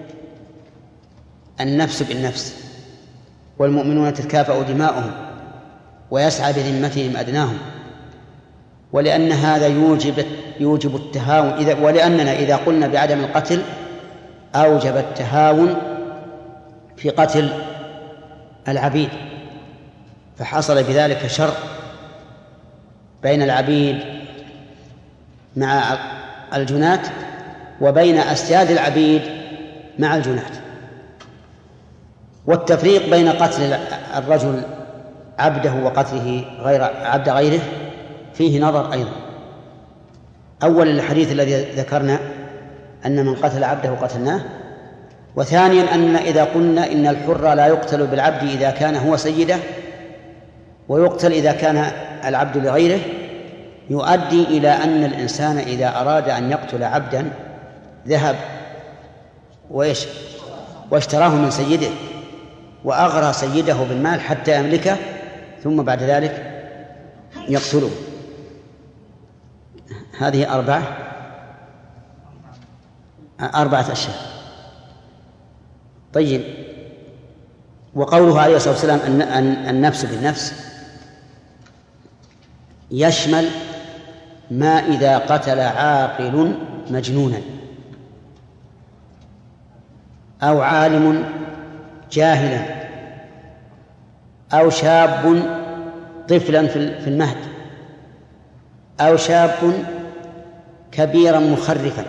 النفس بالنفس، والمؤمنون تتكافأ دماؤهم ويسعى بذمتهم أدناهم. ولأن هذا يوجب التهاون، ولأننا إذا قلنا بعدم القتل أوجب التهاون في قتل العبيد، فحصل بذلك شر بين العبيد مع الجنات وبين أسياد العبيد مع الجنات. والتفريق بين قتل الرجل عبده وقتله عبد غيره فيه نظر أيضا. أولا الحديث الذي ذكرنا أن من قتل عبده قتلناه، وثانيا أن إذا قلنا إن الحر لا يقتل بالعبد إذا كان هو سيده ويقتل إذا كان العبد لغيره، يؤدي إلى أن الإنسان إذا أراد أن يقتل عبدا ذهب واشتراه من سيده وأغرى سيده بالمال حتى يملكه، ثم بعد ذلك يقتله. هذه أربعة أشياء. طيب، وقوله عليه الصلاة والسلام أن النفس بالنفس يشمل ما إذا قتل عاقل مجنونا أو عالم جاهلا أو شاب طفلا في المهد أو شاب كبيرا مخرفا،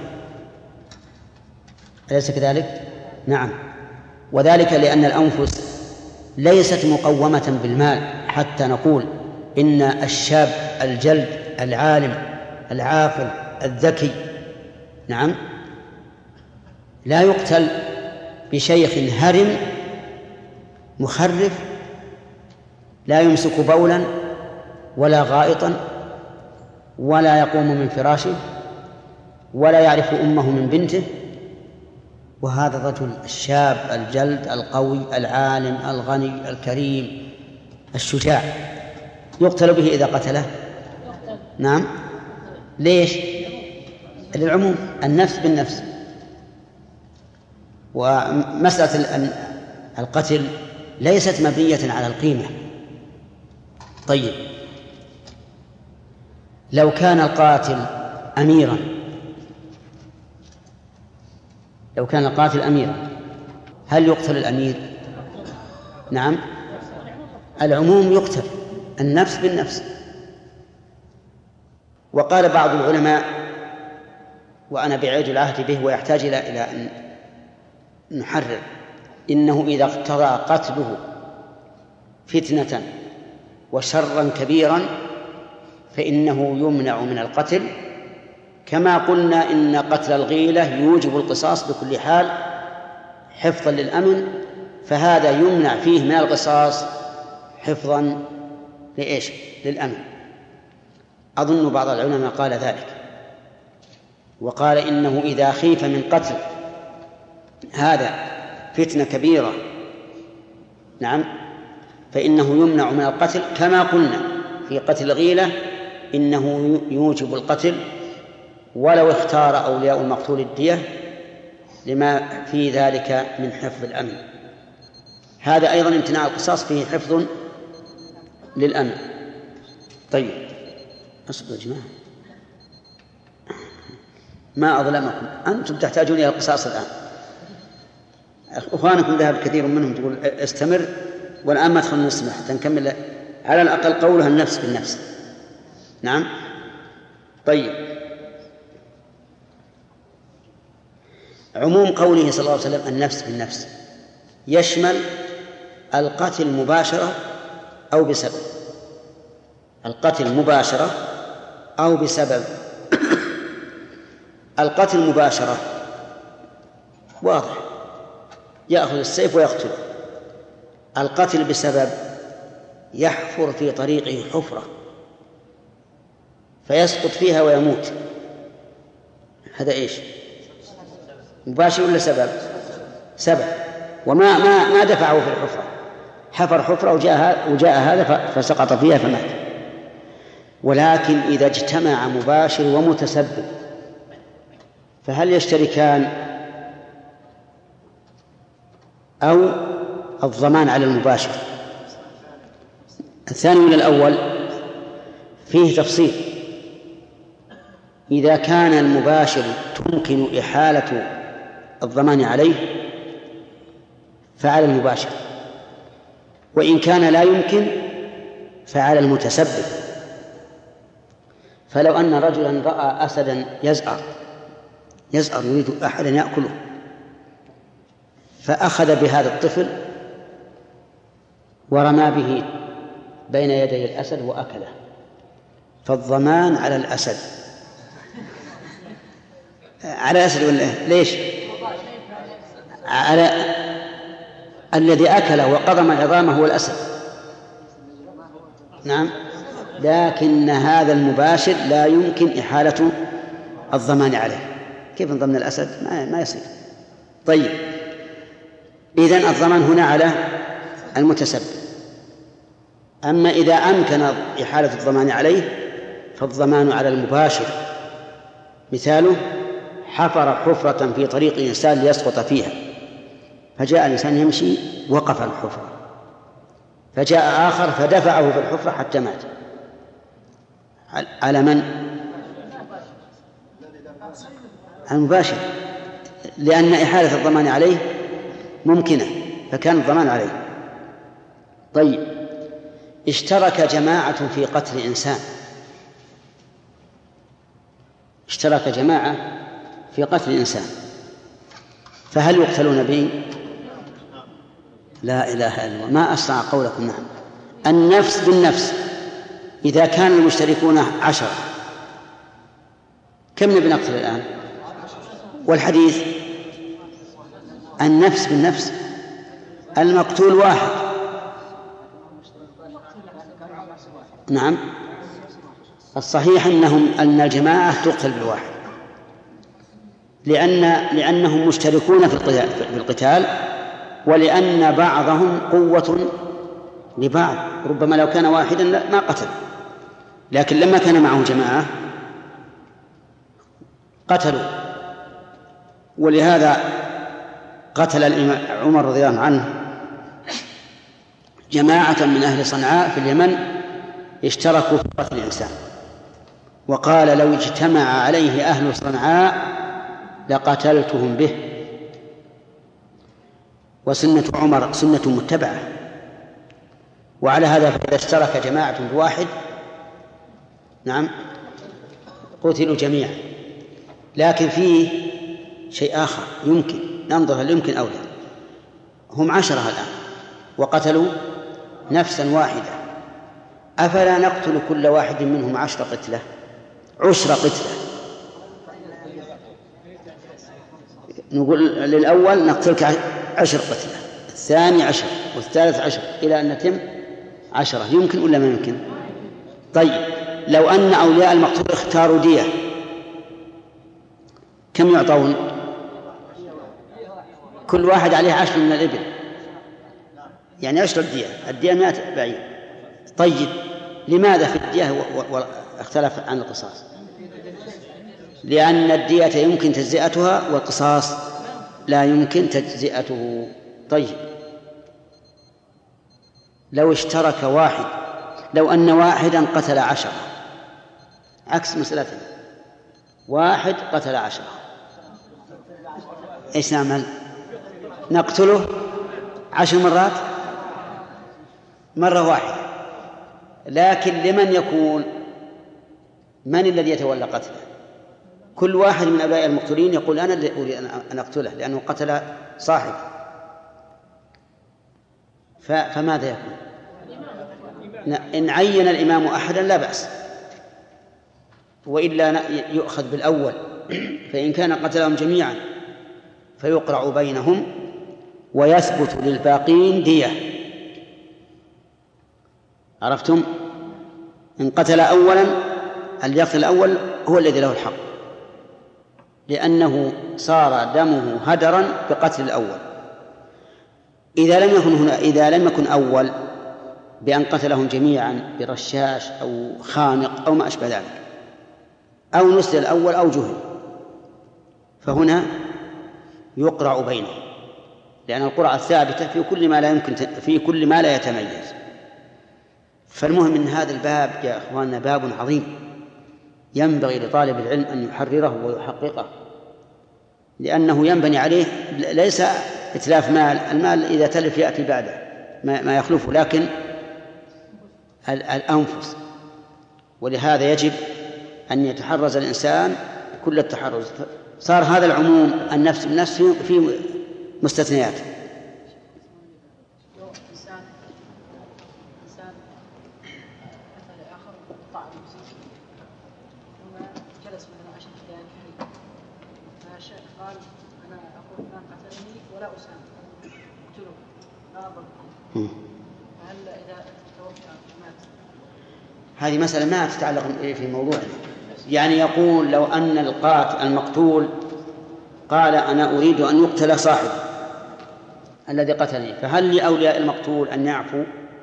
أليس كذلك؟ نعم. وذلك لأن الأنفس ليست مقومة بالمال حتى نقول إن الشاب الجلد العالم العاقل الذكي نعم لا يقتل بشيخ هرم مخرف لا يمسك بولا ولا غائطا ولا يقوم من فراشه ولا يعرف أمه من بنته. وهذا الرجل الشاب الجلد القوي العالم الغني الكريم الشجاع يقتل به إذا قتله؟ نعم. ليش؟ للعموم، النفس بالنفس. ومسألة القتل ليست مبنية على القيمة. طيب، لو كان القاتل أميرا، هل يقتل الأمير؟ نعم، العموم يقتل النفس بالنفس. وقال بعض العلماء وأنا بعيد العهد به ويحتاج إلى أن نحرر، إنه إذا اقتضى قتله فتنة وشرا كبيرا فإنه يمنع من القتل، كما قلنا إن قتل الغيلة يوجب القصاص بكل حال حفظا للأمن، فهذا يمنع فيه من القصاص حفظا لإيش؟ للأمن. أظن بعض العلماء قال ذلك، وقال إنه إذا خيف من قتل هذا فتنة كبيرة نعم فإنه يمنع من القتل، كما قلنا في قتل الغيلة إنه يوجب القتل ولو اختار أولياء المقتول الدية لما في ذلك من حفظ الأمن. هذا أيضا امتناع القصاص فيه حفظ للأمن. طيب أصبروا يا جماعة، ما أظلمكم، أنتم تحتاجون إلى القصاص الآن. أخوانكم ذهب كثير منهم تقول استمر، والآن ما تدخل نسمع حتى نكمل على الأقل قولها النفس بالنفس. نعم. طيب، عموم قوله صلى الله عليه وسلم النفس بالنفس يشمل القتل مباشرة أو بسبب، القتل مباشرة أو بسبب. القتل مباشرة واضح، يأخذ السيف ويقتله. القتل بسبب يحفر في طريقه حفرة فيسقط فيها ويموت، هذا إيش؟ مباشر ولا سبب؟ سبب، وما دفعه في الحفرة، حفر حفرة وجاء هذا فسقط فيها فمات. ولكن إذا اجتمع مباشر ومتسبب فهل يشتركان أو الضمان على المباشر؟ الثاني من الأول فيه تفصيل. إذا كان المباشر تمكن إحالة الضمان عليه فعلى المباشر، وإن كان لا يمكن فعلى المتسبب. فلو أن رجلا رأى أسدا يزأر يريد أحدا يأكله، فأخذ بهذا الطفل ورمى به بين يدي الأسد وأكله، فالضمان على الأسد، على الأسد ولا ليش؟ على الذي أكله وقضم عظامه هو الأسد. نعم، لكن هذا المباشر لا يمكن إحالة الضمان عليه. كيف ضمن الأسد؟ ما يصير. طيب، إذن الضمان هنا على المتسبب. أما إذا أمكن إحالة الضمان عليه فالضمان على المباشر. مثاله حفر حفرة في طريق إنسان ليسقط فيها، فجاء الإنسان يمشي وقف الحفرة، فجاء آخر فدفعه في الحفرة حتى مات. على من؟ المباشر، لأن إحالة الضمان عليه ممكنة فكان الضمان عليه. طيب، اشترك جماعة في قتل إنسان، اشترك جماعة في قتل إنسان، فهل يقتلون به؟ لا إله إلا الله، ما أسرع قولكم. نعم، النفس بالنفس. إذا كان المشتركون 10 كم نبي نقتل الآن؟ والحديث النفس بالنفس، المقتول واحد. نعم، الصحيح أن الجماعة تقتل بالواحد، لأنهم مشتركون في القتال، ولأن بعضهم قوة لبعض. ربما لو كان واحدا ما قتل، لكن لما كان معه جماعة قتلوا. ولهذا قتل الإمام عمر رضي الله عنه جماعة من أهل صنعاء في اليمن اشتركوا في قتل الإنسان، وقال لو اجتمع عليه أهل صنعاء لقتلتهم به. وسنة عمر سنة متبعة، وعلى هذا فإذا اشترك جماعة بواحد نعم قتلوا جميعا. لكن فيه شيء آخر يمكن ننظر هل يمكن أو لا. هم 10 الآن وقتلوا نفسا واحدة، أفلا نقتل كل واحد منهم 10 قتلة 10 قتلة؟ نقول للأول نقتلك 10 قتلة، الثاني 10، والثالث 10، إلى أن نتم 10. يمكن ولا ما يمكن؟ طيب لو أن أولياء المقتول اختاروا دية كم يعطون؟ كل واحد عليه 10 من الإبل، يعني 10 الدية، الدية 100 بعير. طيب لماذا في الدية اختلف عن القصاص؟ لأن الدية يمكن تجزئتها والقصاص لا يمكن تجزئته. طيب لو اشترك واحد، لو أن واحدا قتل 10، عكس مسألتنا، واحد قتل 10، إيش نعمل؟ نقتله 10 مرات؟ مرة واحدة. لكن لمن يكون؟ من الذي يتولى قتله؟ كل واحد من أبناء المقتولين يقول أنا الذي أريد أن أقتله لأنه قتل صاحب. فماذا يكون؟ إن عين الإمام أحدا لا بأس، وإلا يؤخذ بالأول، فإن كان قتلهم جميعا فيقرع بينهم ويثبت للباقين دية. عرفتم؟ إن قتل أولا اللي يقتل الأول هو الذي له الحق، لأنه صار دمه هدرا بقتل الأول. إذا لم يكن أول بأن قتلهم جميعا برشاش أو خانق أو ما أشبه ذلك، أو نسل الأول أو جهل، فهنا يقرع بينهم، لأن القرعة الثابتة في كل ما لا يتميز. فالمهم من هذا الباب يا أخواننا باب عظيم، ينبغي لطالب العلم أن يحرره ويحققه، لأنه ينبني عليه ليس إتلاف مال، المال إذا تلف يأتي بعده ما يخلفه، لكن الأنفس. ولهذا يجب أن يتحرز الإنسان كل التحرز. صار هذا العموم النفس بالنفس في مستثنيات. هذه مسألة ما تتعلق في موضوعنا. يعني يقول لو أن القاتل المقتول قال أنا أريد أن يقتل صاحبي الذي قتلني، فهل لأولياء المقتول أن يعفوا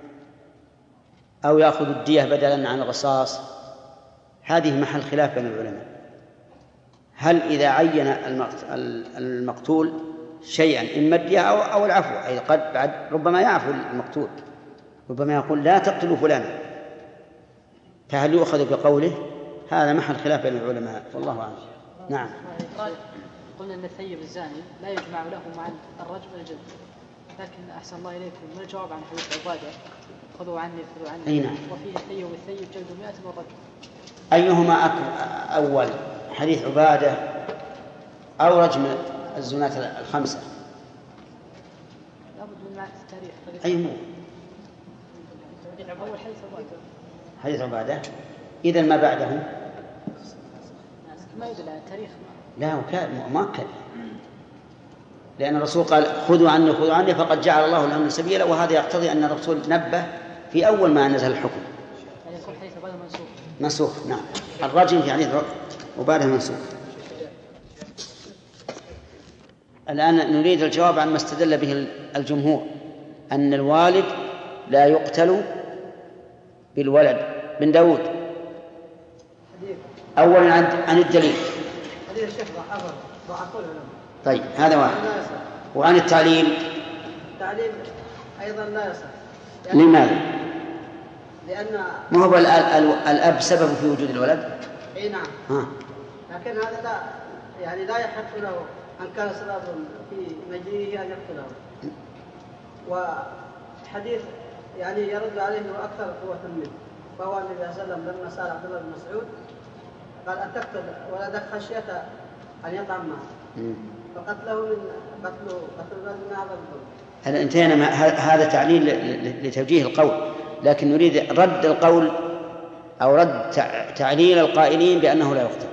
أو يأخذوا الدية بدلا عن القصاص؟ هذه محل خلاف بين العلماء. هل إذا عين المقتول شيئا إما الدية أو العفو، أي قد بعد ربما يعفو المقتول، ربما يقول لا تقتلوا فلانا، فهل يؤخذ بقوله؟ هذا محل خلاف بين العلماء، والله أعلم. نعم. قلنا أن الثيب الزاني لا يجمع له مع الرجم والجلد، لكن أحسن الله إليكم من الجواب عن حديث عبادة خذوا عني. أي نعم. وفيه الثيب والثيب جلد 100 والرجم. أيهما أول، حديث عبادة أو رجم الزنات 5؟ لابد من معرفة التاريخ. أي أول حديث عبادة. إذن ما بعده ما يدل على التاريخ. لا مؤكد، لأن الرسول قال خذوا عني فقد جعل الله لهم سبيلا، وهذا يقتضي أن الرسول نبه في أول ما نزل الحكم. يعني يكون حديث عبادة منسوخ. نعم، الرجم في حديث عبادة منسوخ. الآن نريد الجواب عن ما استدل به الجمهور أن الوالد لا يقتل بالولد. بن داود أولا عن الدليل. حديث الشيخ ضعفوا العلماء. طيب هذا واحد. وعن التعليم أيضا لا يصح. لماذا؟ لأن ما هو الأب سبب في وجود الولد؟ أي نعم. لكن هذا لا يحق له أن كان سبب في مجيئه أن يقتله. وحديث يرد عليه أكثر قوة منه، فهو النبي صلى الله عليه وسلم لما سأل عبد الله بن مسعود قال أن تقتل ولدك خشية أن يطعم معه، فقتله من قتل الولد من أعظم الظلم. هل انتهينا؟ هذا تعليل لتوجيه القول. لكن نريد رد القول أو رد تعليل القائلين بأنه لا يقتل.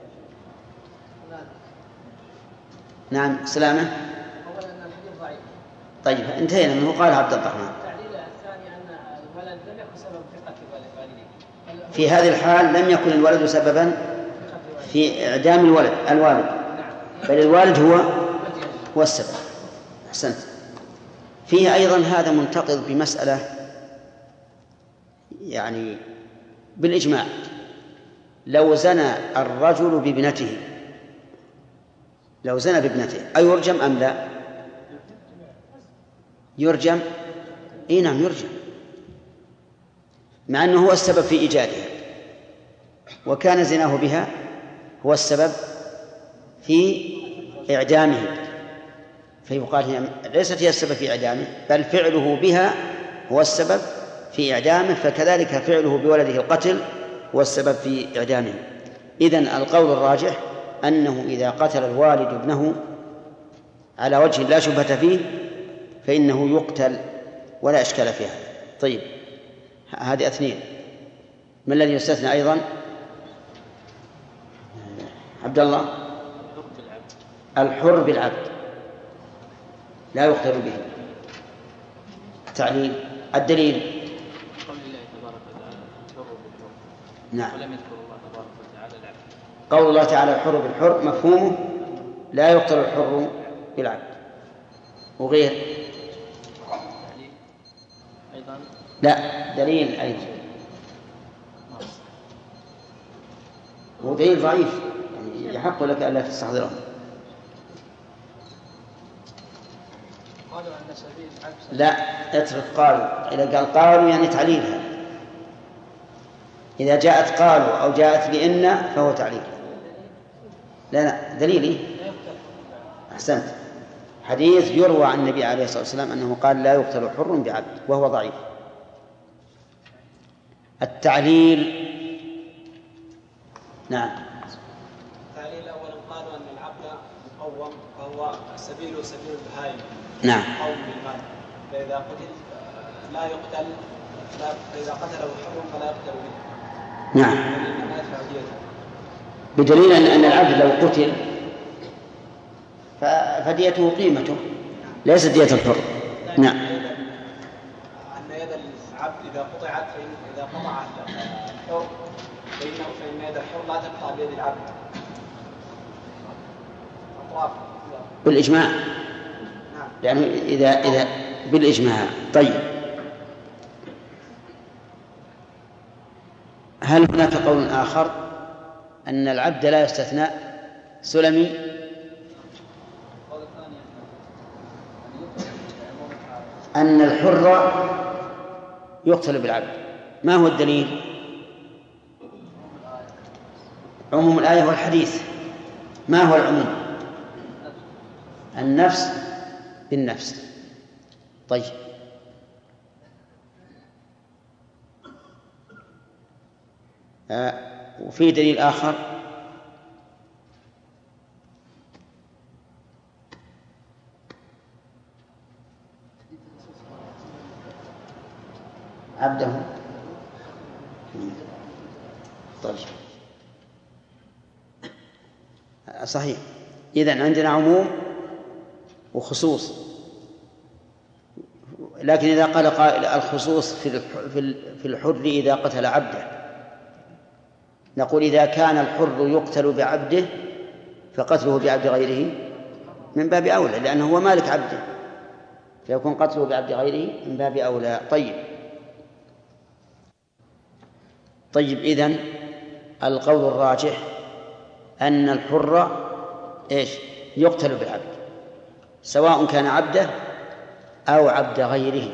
نعم سلامة. أولا أن الحديث ضعيف. طيب انتهينا منه. قال عبد الرحمن التعليل الثاني أن الولد لم يكن سبب في قتل والديه. في هذه الحال لم يكن الولد سببا في إعدام الوالد بل الوالد هو السبب. أحسنت. فيه أيضا هذا منتقض بمسألة يعني بالإجماع. لو زنى الرجل بابنته أيرجم أم لا؟ يرجم. نعم يرجم، مع أنه هو السبب في إيجادها، وكان زناه بها هو السبب في إعدامه، فيقال هي ليست هي السبب في إعدامه بل فعله بها هو السبب في إعدامه، فكذلك فعله بولده القتل هو السبب في إعدامه. إذن القول الراجح أنه إذا قتل الوالد ابنه على وجه لا شبهة فيه فإنه يقتل ولا إشكال فيها. طيب هذه اثنين. ما الذي يستثنى أيضا؟ عبد الله. الحر بالعبد لا يقتل به. تعليل الدليل قول الله تبارك وتعالى الحر بالحر. نعم. ولم يذكر الله تبارك وتعالى العبد. قول الله تعالى الحر بالحر مفهومه لا يقتل الحر بالعبد. وغير أيضا لا دليل أيضا هو دليل ضعيف، يعني يحق لك ألا تستحضره. قالوا أن سبيل العبد لا اترك قالوا. إذا قال قالوا يعني تعليلها. إذا جاءت قالوا أو جاءت بإن فهو تعليل. لا دليلي. أحسنت. حديث يروى عن النبي عليه الصلاة والسلام أنه قال لا يقتل حر بعبد وهو ضعيف. التعليل. نعم. التعليل أولا قالوا أن العبد مقوم فهو سبيل البهائم. نعم. قوم بالمال، فإذا قتل لا يقتل، فإذا قتله حر فلا يقتل به. نعم. وإنما يدفع ديته. بدليل أن العبد لو قتل فديته قيمته ليست دية الحر. نعم. أن يد العبد إذا قطعت إذا قطع الحر فإن يد الحر لا تبقى بيد العبد. بالإجماع. نعم. لأنه إذا بالإجماع. طيب هل هناك قول آخر أن العبد لا يستثنى؟ سلمي. أن الحر يقتل بالعبد. ما هو الدليل؟ عموم الآية والحديث. ما هو العموم؟ النفس بالنفس. طيب وفي دليل آخر عبده. طيب صحيح. إذن عندنا عموم وخصوص، لكن إذا قال قائل الخصوص في الحر إذا قتل عبده، نقول إذا كان الحر يقتل بعبده فقتله بعبد غيره من باب أولى، لأنه هو مالك عبده، فيكون قتله بعبد غيره من باب أولى. طيب إذن القول الراجح أن الحر يقتل بالعبد سواء كان عبده أو عبد غيره.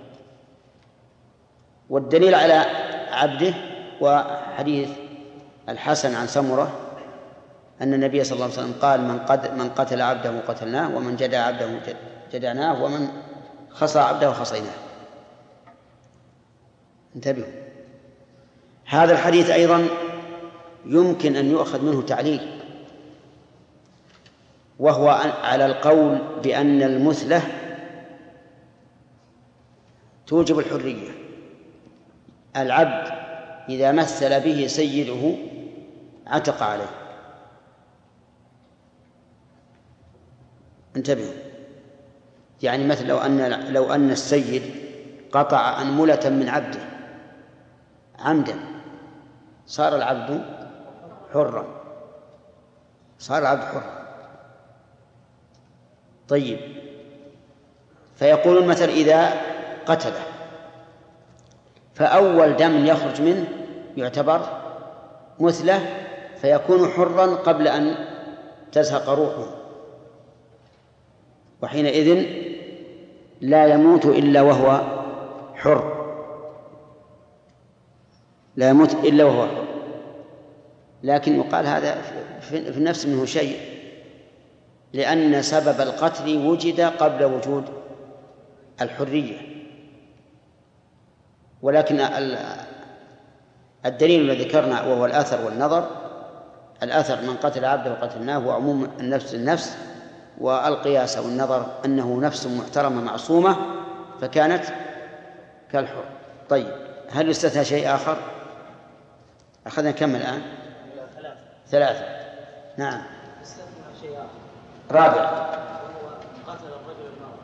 والدليل على عبده وحديث الحسن عن سمرة أن النبي صلى الله عليه وسلم قال من قتل عبده قتلناه، ومن جدع عبده جدعناه، ومن خصى عبده خصيناه. انتبهوا، هذا الحديث أيضا يمكن أن يؤخذ منه تعليل، وهو على القول بأن المثلة توجب الحرية، العبد إذا مثل به سيده عتق عليه. انتبهوا، يعني مثل لو أن السيد قطع أنملة من عبده عمدا صار العبد حرا، صار العبد حرا. طيب، فيقول المثل إذا قتله فأول دم يخرج منه يعتبر مثله، فيكون حرا قبل أن تزهق روحه، وحينئذ لا يموت إلا وهو حر، لا يموت إلا وهو حر. لكن يقال هذا في النفس منه شيء، لأن سبب القتل وجد قبل وجود الحرية. ولكن الدليل الذي ذكرنا وهو الآثر والنظر، الآثر من قتل عبده وقتلناه وعموم النفس النفس، والقياس أو النظر أنه نفس محترمة معصومة فكانت كالحر. طيب، هل يستثنى شيء آخر؟ أخذنا كم الآن؟ 3. نعم. يستثنى شيء آخر رابع، وهو قتل الرجل المرأة.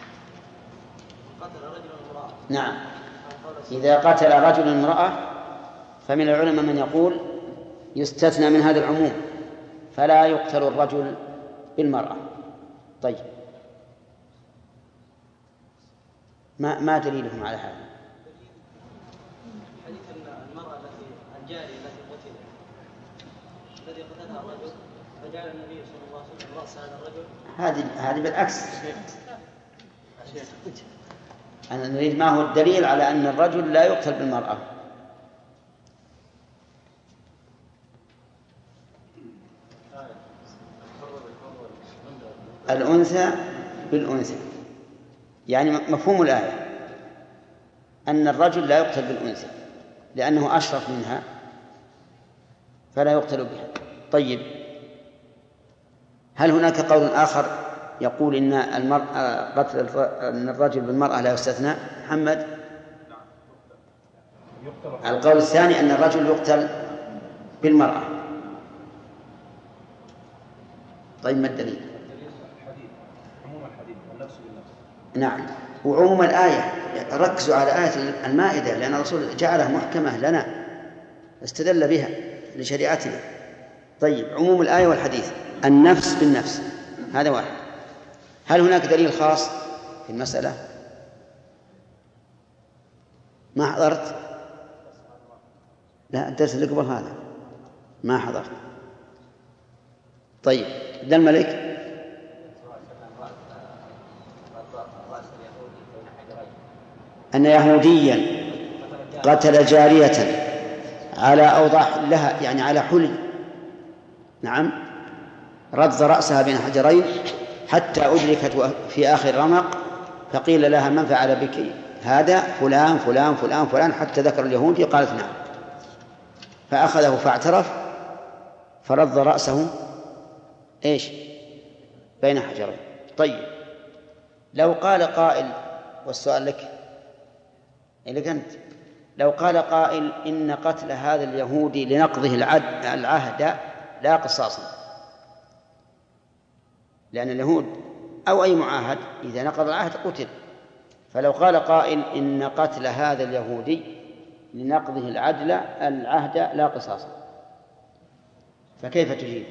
قتل رجل المرأة. نعم، إذا قتل رجل امرأة فمن العلماء من يقول يستثنى من هذا العموم فلا يقتل الرجل بالمرأة. طيب، ما دليلهم على هذا؟ حديث المرأة الجارية التي قتلت الذي قتلها الرجل فجعل النبي صلى الله عليه وسلم رأس هذا الرجل. هذه بالعكس، أنا نريد ما هو الدليل على أن الرجل لا يقتل بالمرأة. الأنثى بالأنثى، يعني مفهوم الآية أن الرجل لا يقتل بالأنثى لأنه أشرف منها فلا يقتل بها. طيب، هل هناك قول آخر يقول إن أن الرجل بالمرأة لا يستثنى؟ محمد؟ القول الثاني أن الرجل يقتل بالمرأة. طيب، ما الدليل؟ نعم، وعموم الآية، ركزوا على آية المائدة لأن الرسول جعلها محكمة لنا استدل بها لشريعتنا. طيب، عموم الآية والحديث النفس بالنفس هذا واحد. هل هناك دليل خاص في المسألة؟ ما حضرت؟ لا، الدرس اللي قبل هذا ما حضرت. طيب، ذا الملك أن يهوديا قتل جارية على أوضاح لها، يعني على حلي، نعم، رد رأسها بين حجرين حتى أدركت في آخر رمق، فقيل لها من فعل بك هذا؟ فلان فلان فلان فلان، حتى ذكر اليهودي، قالت نعم، فأخذه فاعترف فرد رأسه إيش؟ بين حجرين. طيب، لو قال قائل، والسؤال لك إليك أنت، لو قال قائل إن قتل هذا اليهودي لنقضه العهد لا قصاصا، لأن اليهود أو أي معاهد إذا نقض العهد قتل، فلو قال قائل إن قتل هذا اليهودي لنقضه العهد لا قصاصا، فكيف تجيب؟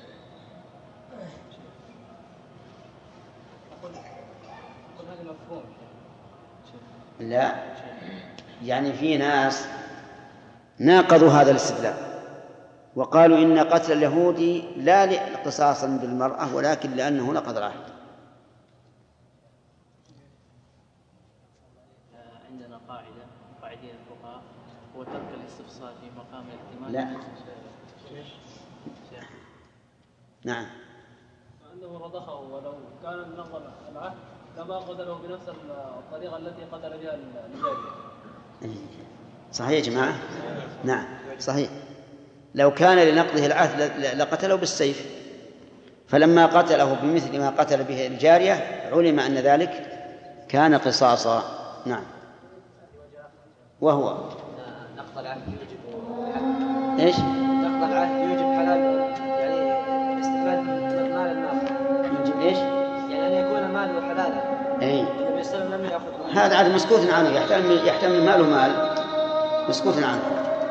لا، يعني في ناس ناقضوا هذا الاستدلال وقالوا إن قتل اليهودي لا قصاصا بالمرأة ولكن لأنه نقض العهد. عندنا قاعدين الفقهاء هو ترك الاستفصال في مقام الاحتمال. لا، نعم، أنه رضخه ولو كان نقض العهد كما قتله بنفس الطريقة التي قتل بها الجارية. صحيح يا جماعة؟ نعم، صحيح. لو كان لنقضه العهد لقتله بالسيف، فلما قتله بمثل ما قتل به الجارية علم أن ذلك كان قصاصا. نعم، وهو نقض العهد يوجب إيش؟ نقض العهد يوجب حلال يعني استعمال مال الناس يوجب إيش؟ يعني أن يكون المال حلالا. إيه. النبي صلى الله عليه وسلم لم يأخذ هذا عاد مسكوت عنه، يحتمل ماله مال مسكوت عنه.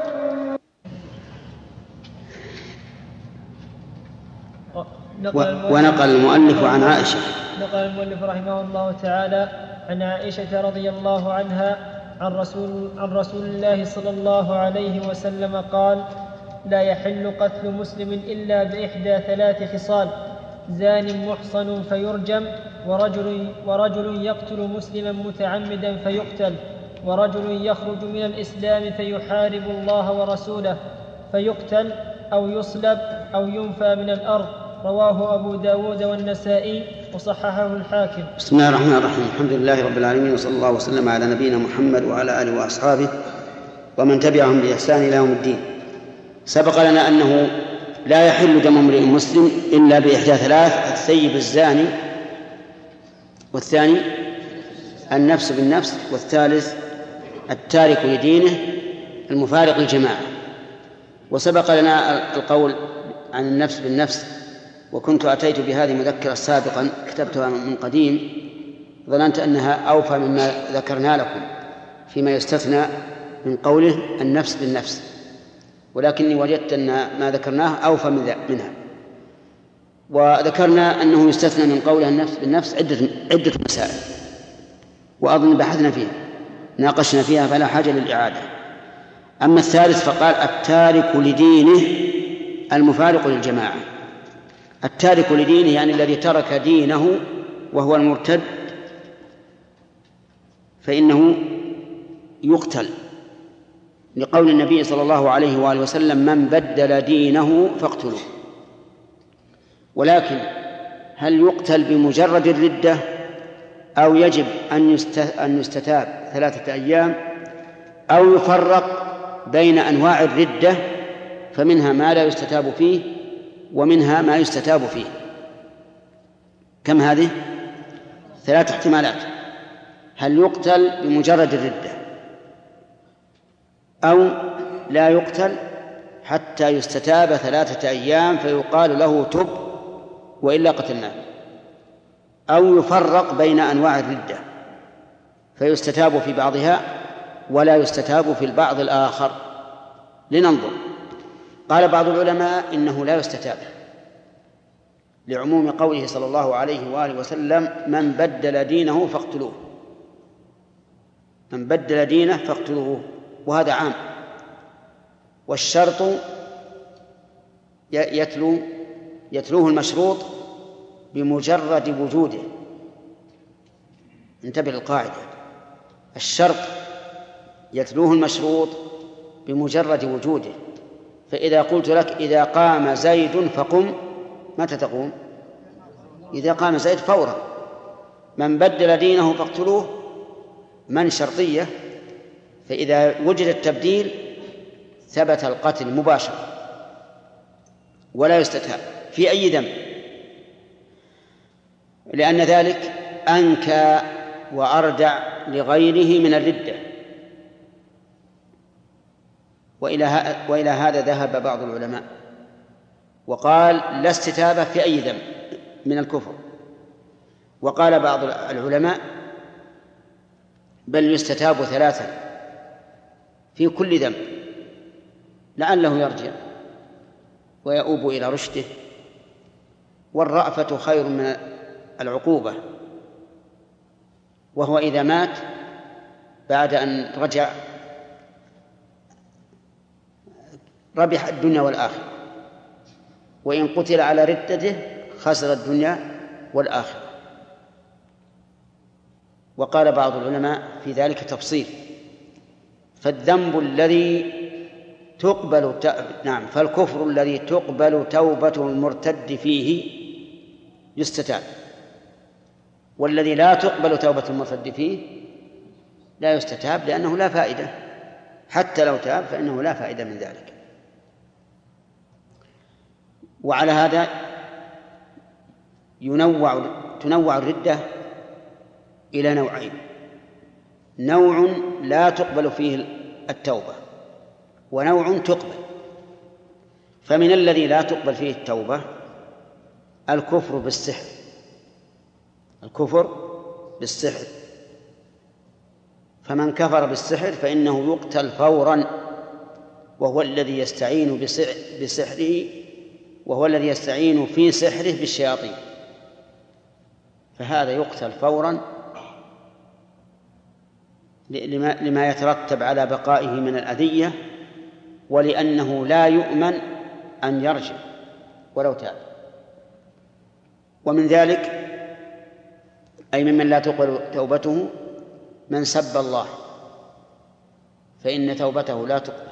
ونقل المؤلف عن عائشة. نقل المؤلف رحمه الله تعالى عن عائشة رضي الله عنها عن رسول الله صلى الله عليه وسلم قال: لا يحل قتل مسلم إلا بإحدى 3 خصال: زان محصن فيرجم، ورجل يقتل مسلما متعمدا فيقتل، ورجل يخرج من الإسلام فيحارب الله ورسوله فيقتل أو يصلب أو ينفى من الأرض. رواه أبو داود والنسائي وصححه الحاكم. بسم الله الرحمن الرحيم. الحمد لله رب العالمين، وصلى الله وسلم على نبينا محمد وعلى آله وأصحابه ومن تبعهم بإحسان إلى يوم الدين. سبق لنا أنه لا يحل دم امرئ مسلم إلا بإحدى 3: الثيب الزاني، والثاني النفس بالنفس، والثالث التارك لدينه المفارق للجماعة. وسبق لنا القول عن النفس بالنفس، وكنت أتيت بهذه مذكرة سابقا كتبتها من قديم، ظننت أنها أوفى مما ذكرنا لكم فيما يستثنى من قوله النفس بالنفس، ولكني وجدت أن ما ذكرناه أوفى منها. وذكرنا أنه يستثنى من قوله النفس بالنفس عدة مسائل، وأظن بحثنا فيها ناقشنا فيها فلا حاجة للإعادة. أما الثالث فقال: التارك لدينه المفارق للجماعة. التارك لدينه يعني الذي ترك دينه وهو المرتد، فإنه يقتل، لقول النبي صلى الله عليه وآله وسلم: من بدل دينه فاقتلوه. ولكن هل يقتل بمجرد الردة أو يجب أن يستتاب 3 أيام، أو يفرق بين أنواع الردة فمنها ما لا يستتاب فيه ومنها ما يستتاب فيه؟ كم هذه؟ 3 احتمالات: هل يقتل بمجرد الردة، أو لا يقتل حتى يستتاب 3 أيام فيقال له تب وإلا قتلناه، أو يفرق بين أنواع الردة فيستتاب في بعضها ولا يستتاب في البعض الآخر. لننظر. قال بعض العلماء إنه لا يستتاب، لعموم قوله صلى الله عليه وآله وسلم: من بدل دينه فاقتلوه. من بدل دينه فاقتلوه، وهذا عام. والشرط يتلوه المشروط بمجرد وجوده. انتبه للقاعدة: الشرط يتلوه المشروط بمجرد وجوده. فإذا قلت لك: إذا قام زيد فقم، متى تقوم؟ إذا قام زيد فورا. من بدل دينه فاقتلوه من شرطية، فإذا وجد التبديل ثبت القتل مباشرة ولا يستتاب في أي ذنب، لأن ذلك أنكى وأردع لغيره من الردة. وإلى هذا ذهب بعض العلماء وقال: لا استتابة في أي ذنب من الكفر. وقال بعض العلماء: بل يستتاب 3 في كل ذنب لعله يرجع ويؤوب إلى رشده، والرأفة خير من العقوبة. وهو إذا مات بعد أن رجع ربح الدنيا والآخرة، وإن قتل على ردته خسر الدنيا والآخرة. وقال بعض العلماء في ذلك تفصيل: فالذنب الذي فالكفر الذي تقبل توبة المرتد فيه يستتاب، والذي لا تقبل توبة المرتد فيه لا يستتاب، لأنه لا فائدة، حتى لو تاب فإنه لا فائدة من ذلك. وعلى هذا تنوع الردة إلى نوعين: نوع لا تقبل فيه التوبة ونوع تقبل. فمن الذي لا تقبل فيه التوبة الكفر بالسحر، الكفر بالسحر، فمن كفر بالسحر فإنه يقتل فورا، وهو الذي يستعين بسحره، وهو الذي يستعين في سحره بالشياطين، فهذا يقتل فورا لما يترتب على بقائه من الأذية، ولأنه لا يؤمن أن يرجع ولو تاب. ومن ذلك أي ممن لا تقبل توبته من سب الله، فإن توبته لا تقبل.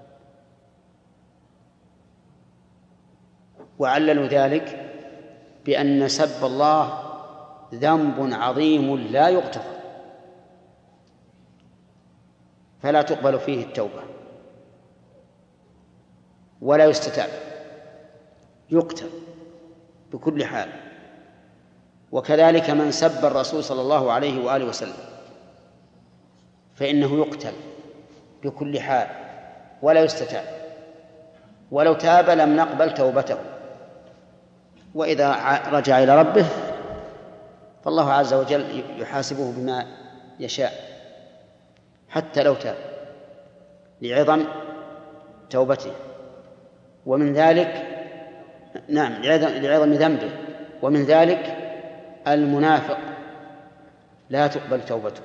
وعللوا ذلك بأن سب الله ذنب عظيم لا يغتفر، فلا تقبل فيه التوبة ولا يستتاب، يقتل بكل حال. وكذلك من سب الرسول صلى الله عليه وآله وسلم فإنه يقتل بكل حال ولا يستتاب، ولو تاب لم نقبل توبته، وإذا رجع إلى ربه فالله عز وجل يحاسبه بما يشاء حتى لو تاب لعظم توبته. ومن ذلك لعظم ذنبه. ومن ذلك المنافق لا تقبل توبته،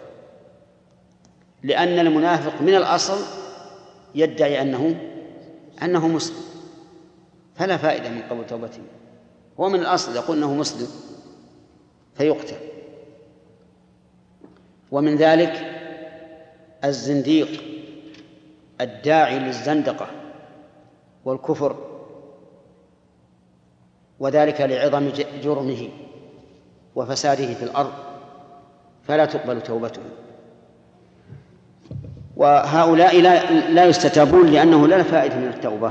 لأن المنافق من الأصل يدعي أنه مسلم، فلا فائدة من قبول توبته. هو من الأصل يقول أنه مسلم فيقتل. ومن ذلك الزنديق الداعي للزندقة والكفر، وذلك لعظم جرمه وفساده في الأرض، فلا تقبل توبته. وهؤلاء لا يستتابون لأنه لا فائدة من التوبة.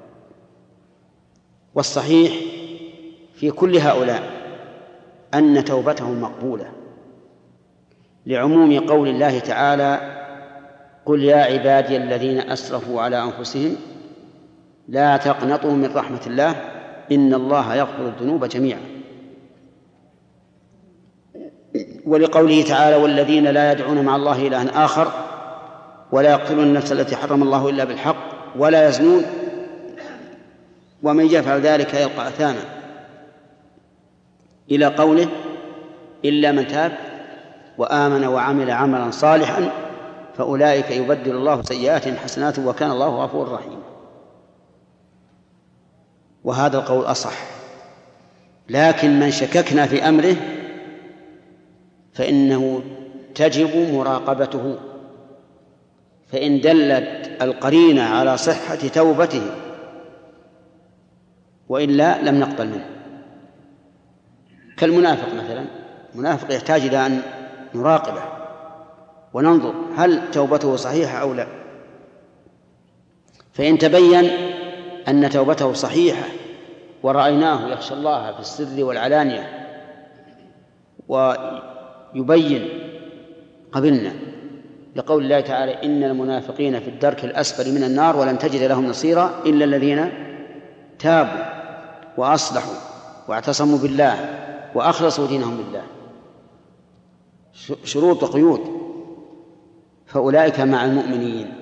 والصحيح في كل هؤلاء أن توبتهم مقبولة، لعموم قول الله تعالى: قل يا عبادي الذين أسرفوا على أنفسهم لا تقنطوا من رحمة الله إن الله يغفر الذنوب جميعا. ولقوله تعالى: والذين لا يدعون مع الله إلها آخر ولا يقتلون النفس التي حرم الله إلا بالحق ولا يزنون ومن يفعل ذلك يلقى أثاما، إلى قوله: إلا من تاب وآمن وعمل عملا صالحا فأولئك يبدل الله سيئاتهم حسنات وكان الله غفورا رحيما. وهذا القول أصح، لكن من شككنا في أمره فإنه تجب مراقبته، فإن دلت القرينة على صحة توبته وإلا لم نقبل منه. كالمنافق مثلا، المنافق يحتاج إلى أن نراقبه وننظر هل توبته صحيحة أو لا. فإن تبين أن توبته صحيحة ورأيناه يخشى الله في السر والعلانية ويبين قبلنا، لقول الله تعالى: إن المنافقين في الدرك الأسفل من النار ولن تجد لهم نصيرا إلا الذين تابوا وأصلحوا واعتصموا بالله وأخلصوا دينهم لله. شروط وقيود، فأولئك مع المؤمنين.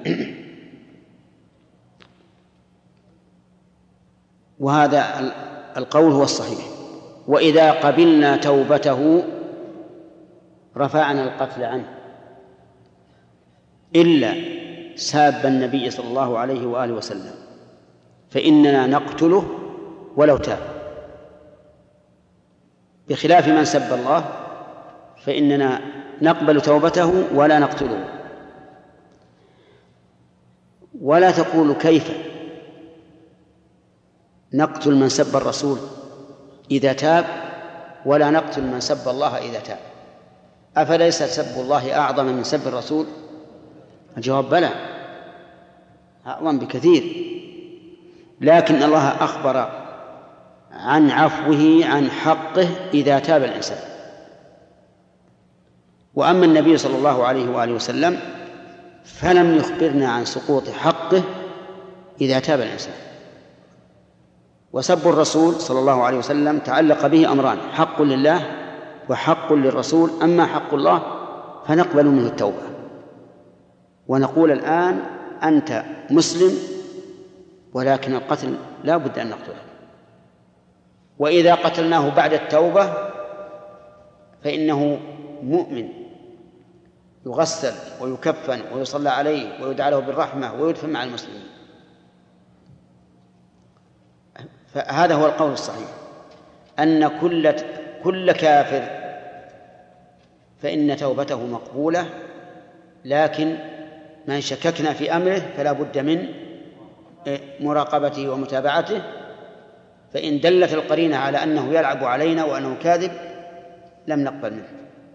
وهذا القول هو الصحيح. وإذا قبلنا توبته رفعنا القتل عنه، إلا ساب النبي صلى الله عليه وآله وسلم فإننا نقتله ولو تاب، بخلاف من سب الله فإننا نقبل توبته ولا نقتله. ولا تقول كيف نقتل من سب الرسول إذا تاب ولا نقتل من سب الله إذا تاب؟ أفليس سب الله أعظم من سب الرسول؟ الجواب بلى، أعظم بكثير، لكن الله أخبر عن عفوه عن حقه إذا تاب الإنسان. وأما النبي صلى الله عليه وآله وسلم فلم يخبرنا عن سقوط حقه إذا تاب الإنسان. وسب الرسول صلى الله عليه وسلم تعلق به أمران: حق لله وحق للرسول. أما حق الله فنقبل منه التوبة ونقول الآن أنت مسلم، ولكن القتل لا بد أن نقتله. وإذا قتلناه بعد التوبة فإنه مؤمن يغسل ويكفن ويصلى عليه ويدعى له بالرحمة ويدفن مع المسلمين. فهذا هو القول الصحيح، أن كل كافر فإن توبته مقبولة، لكن من شككنا في أمره فلا بد من مراقبته ومتابعته، فإن دلت القرينة على أنه يلعب علينا وأنه كاذب لم نقبل منه.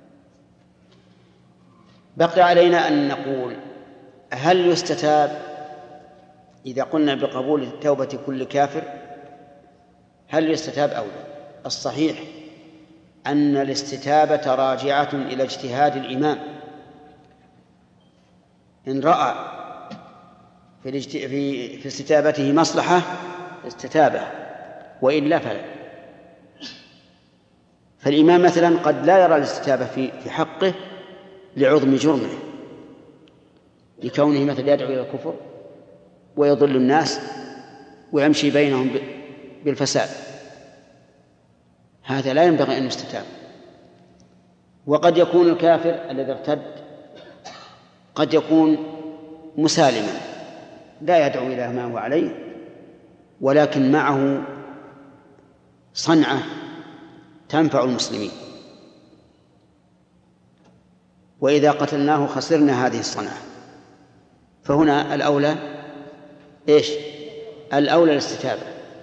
بقي علينا أن نقول: هل يستتاب إذا قلنا بقبول توبة كل كافر؟ هل يستتاب أو لا؟ الصحيح أن الاستتابة راجعة إلى اجتهاد الإمام. إن رأى في استتابته مصلحة استتابه، وإلا فلا. فالإمام مثلا قد لا يرى الاستتابة في حقه لعظم جرمه، لكونه مثلا يدعو إلى الكفر ويضل الناس ويمشي بينهم بالفساد، هذا لا ينبغي أن يستتاب. وقد يكون الكافر الذي ارتد قد يكون مسالما لا يدعو إلى ما هو عليه، ولكن معه صنعة تنفع المسلمين، وإذا قتلناه خسرنا هذه الصنعة. فهنا الأولى إيش؟ الأولى الاستتابة،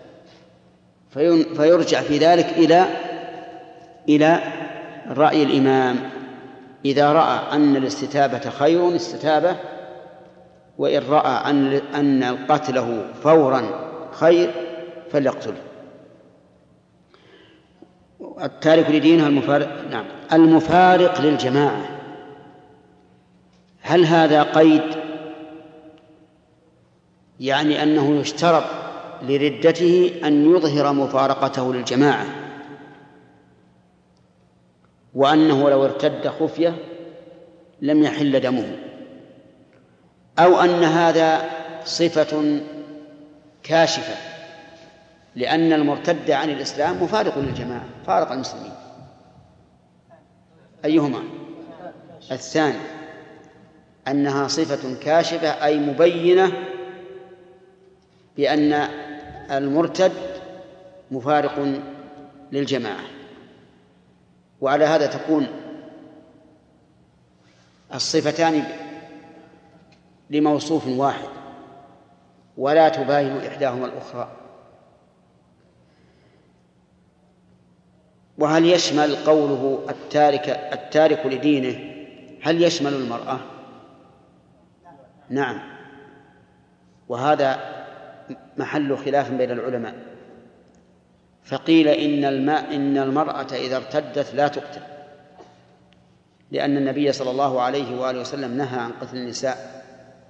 فيرجع في ذلك إلى رأي الإمام. إذا رأى أن الاستتابة خير استتابه، وإن رأى أن قتله فورا خير فليقتله. التارك لدينه المفارق للجماعة، هل هذا قيد يعني أنه يشترط لردته أن يظهر مفارقته للجماعة، وأنه لو ارتد خفية لم يحل دمه، أو أن هذا صفة كاشفة لأن المرتد عن الإسلام مفارق للجماعة، فارق المسلمين؟ أيهما؟ الثاني، أنها صفة كاشفة أي مبينة بأن المرتد مفارق للجماعة. وعلى هذا تكون الصفتان لموصوف واحد ولا تباين إحداهما الأخرى. وهل يشمل قوله التارك لدينه، هل يشمل المرأة؟ نعم، وهذا محل خلاف بين العلماء. فقيل إن المرأة إذا ارتدت لا تقتل، لأن النبي صلى الله عليه وآله وسلم نهى عن قتل النساء.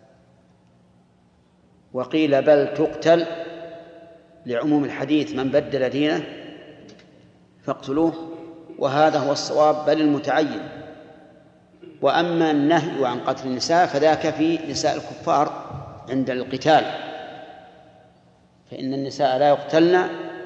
وقيل بل تقتل لعموم الحديث: من بدل دينه فاقتلوه. وهذا هو الصواب بل المتعين. وأما النهي عن قتل النساء فذاك في نساء الكفار عند القتال، فإن النساء لا يقتلن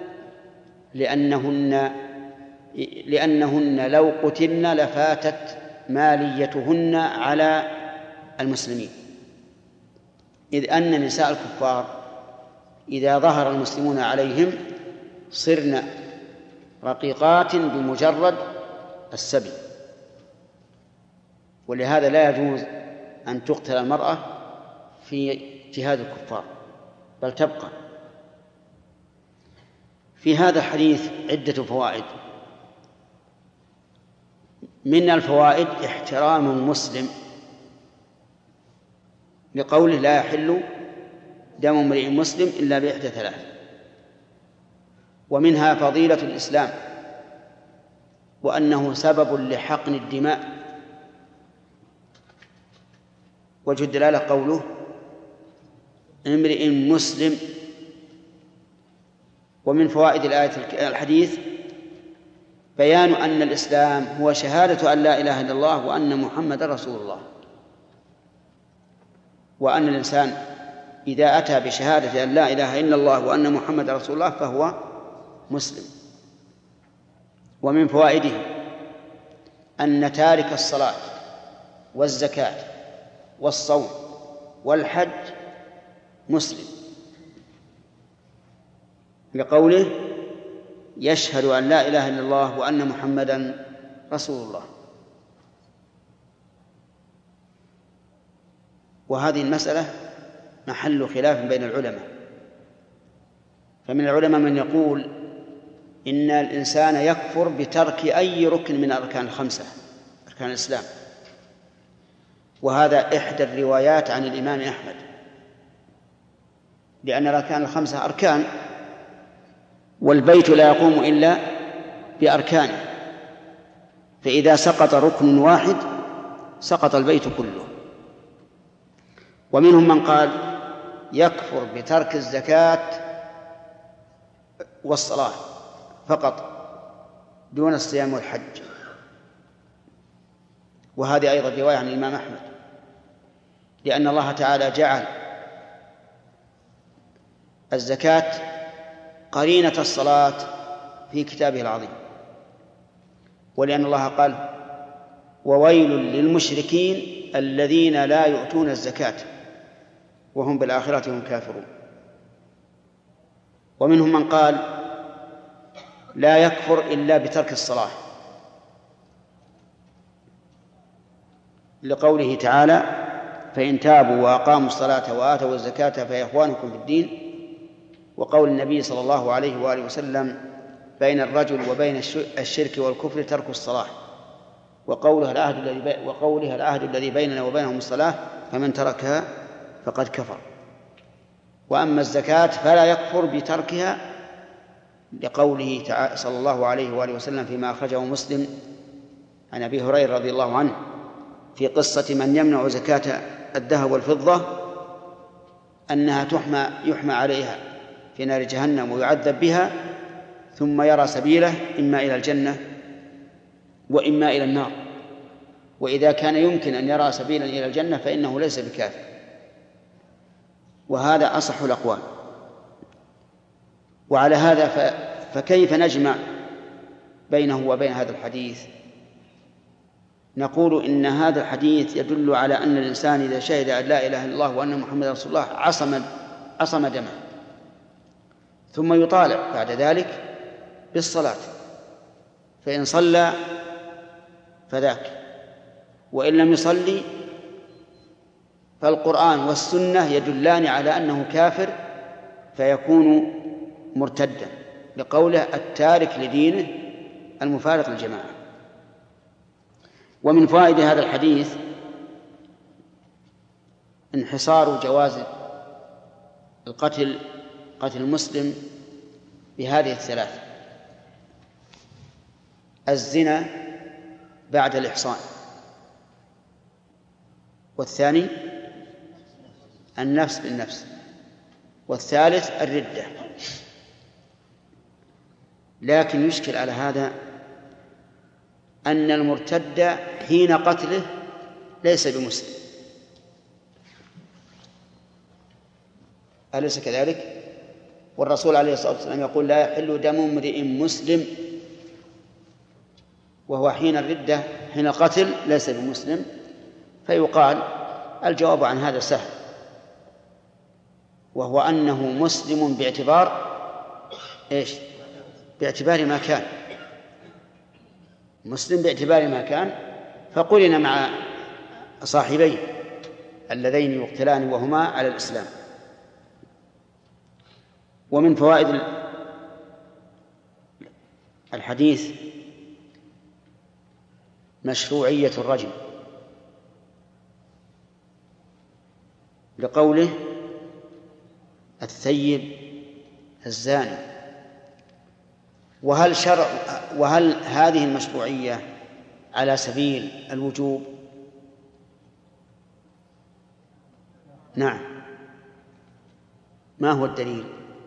لأنهن لو قتلن لفاتت ماليتهن على المسلمين، إذ أن نساء الكفار إذا ظهر المسلمون عليهم صرن رقيقات بمجرد السبي، ولهذا لا يجوز أن تقتل المرأة في جهاد الكفار بل تبقى. في هذا الحديث عدة فوائد. من الفوائد احترام المسلم لقوله: لا يحل دم امرئ مسلم إلا بإحدى ثلاث. ومنها فضيلة الإسلام، وأنه سبب لحقن الدماء. وجه الدلالة قوله: امرئ مسلم. ومن فوائد الحديث بيان أن الإسلام هو شهادة أن لا إله إلا الله وأن محمدا رسول الله، وأن الإنسان إذا أتى بشهادة أن لا إله إلا الله وأن محمدا رسول الله فهو مسلم. ومن فوائده أن تارك الصلاة والزكاة والصوم والحج مسلم، لقوله يشهد أن لا إله إلا الله وأن محمدا رسول الله. وهذه المسألة محل خلاف بين العلماء، فمن العلماء من يقول إن الإنسان يكفر بترك أي ركن من الأركان الخمسة أركان الإسلام، وهذا إحدى الروايات عن الإمام أحمد، لأن الأركان الخمسة أركان، والبيت لا يقوم إلا بأركانه، فإذا سقط ركن واحد سقط البيت كله. ومنهم من قال يكفر بترك الزكاة والصلاة فقط دون الصيام والحج، وهذه أيضا رواية عن الإمام أحمد، لأن الله تعالى جعل الزكاة قرينة الصلاة في كتابه العظيم، ولأن الله قال وويل للمشركين الذين لا يؤتون الزكاة وهم بالآخرة هم كافرون. ومنهم من قال لا يكفر إلا بترك الصلاة، لقوله تعالى فإن تابوا وأقاموا الصلاة وآتوا الزكاة فإخوانكم في الدين، وقول النبي صلى الله عليه وآله وسلم بين الرجل وبين الشرك والكفر ترك الصلاة، وقولها العهد الذي بيننا وبينهم الصلاة فمن تركها فقد كفر. وأما الزكاة فلا يكفر بتركها، لقوله صلى الله عليه وآله وسلم فيما أخرجه مسلم عن أبي هريرة رضي الله عنه في قصة من يمنع زكاة الذهب والفضة أنها يحمى عليها في نار جهنم ويعذب بها، ثم يرى سبيله إما إلى الجنة وإما إلى النار، وإذا كان يمكن أن يرى سبيلا إلى الجنة فإنه ليس بكافر، وهذا أصح الأقوال. وعلى هذا فكيف نجمع بينه وبين هذا الحديث؟ نقول إن هذا الحديث يدل على أن الإنسان إذا شهد أن لا إله إلا الله وأن محمد رسول الله عصم دمه، ثم يطالع بعد ذلك بالصلاة، فإن صلى فذاك، وإن لم يصلي فالقرآن والسنة يدلان على أنه كافر فيكون مرتدا، لقوله التارك لدينه المفارق للجماعة. ومن فوائد هذا الحديث انحصار جواز قتل المسلم بهذه الثلاث: الزنا بعد الإحصان، والثاني النفس بالنفس، والثالث الردة. لكن يشكل على هذا أن المرتد حين قتله ليس بمسلم، أليس كذلك؟ والرسول عليه الصلاة والسلام يقول لا يحل دم امرئ مسلم، وهو حين الردة حين القتل ليس بمسلم. فيقال الجواب عن هذا سهل، وهو أنه مسلم باعتبار إيش؟ باعتبار ما كان مسلم باعتبار ما كان، فقرن مع صاحبيه اللذين يقتلان وهما على الإسلام. ومن فوائد الحديث مشروعية الرجم، لقوله الثيب الزاني. وهل هذه المشروعية على سبيل الوجوب؟ نعم، ما هو الدليل؟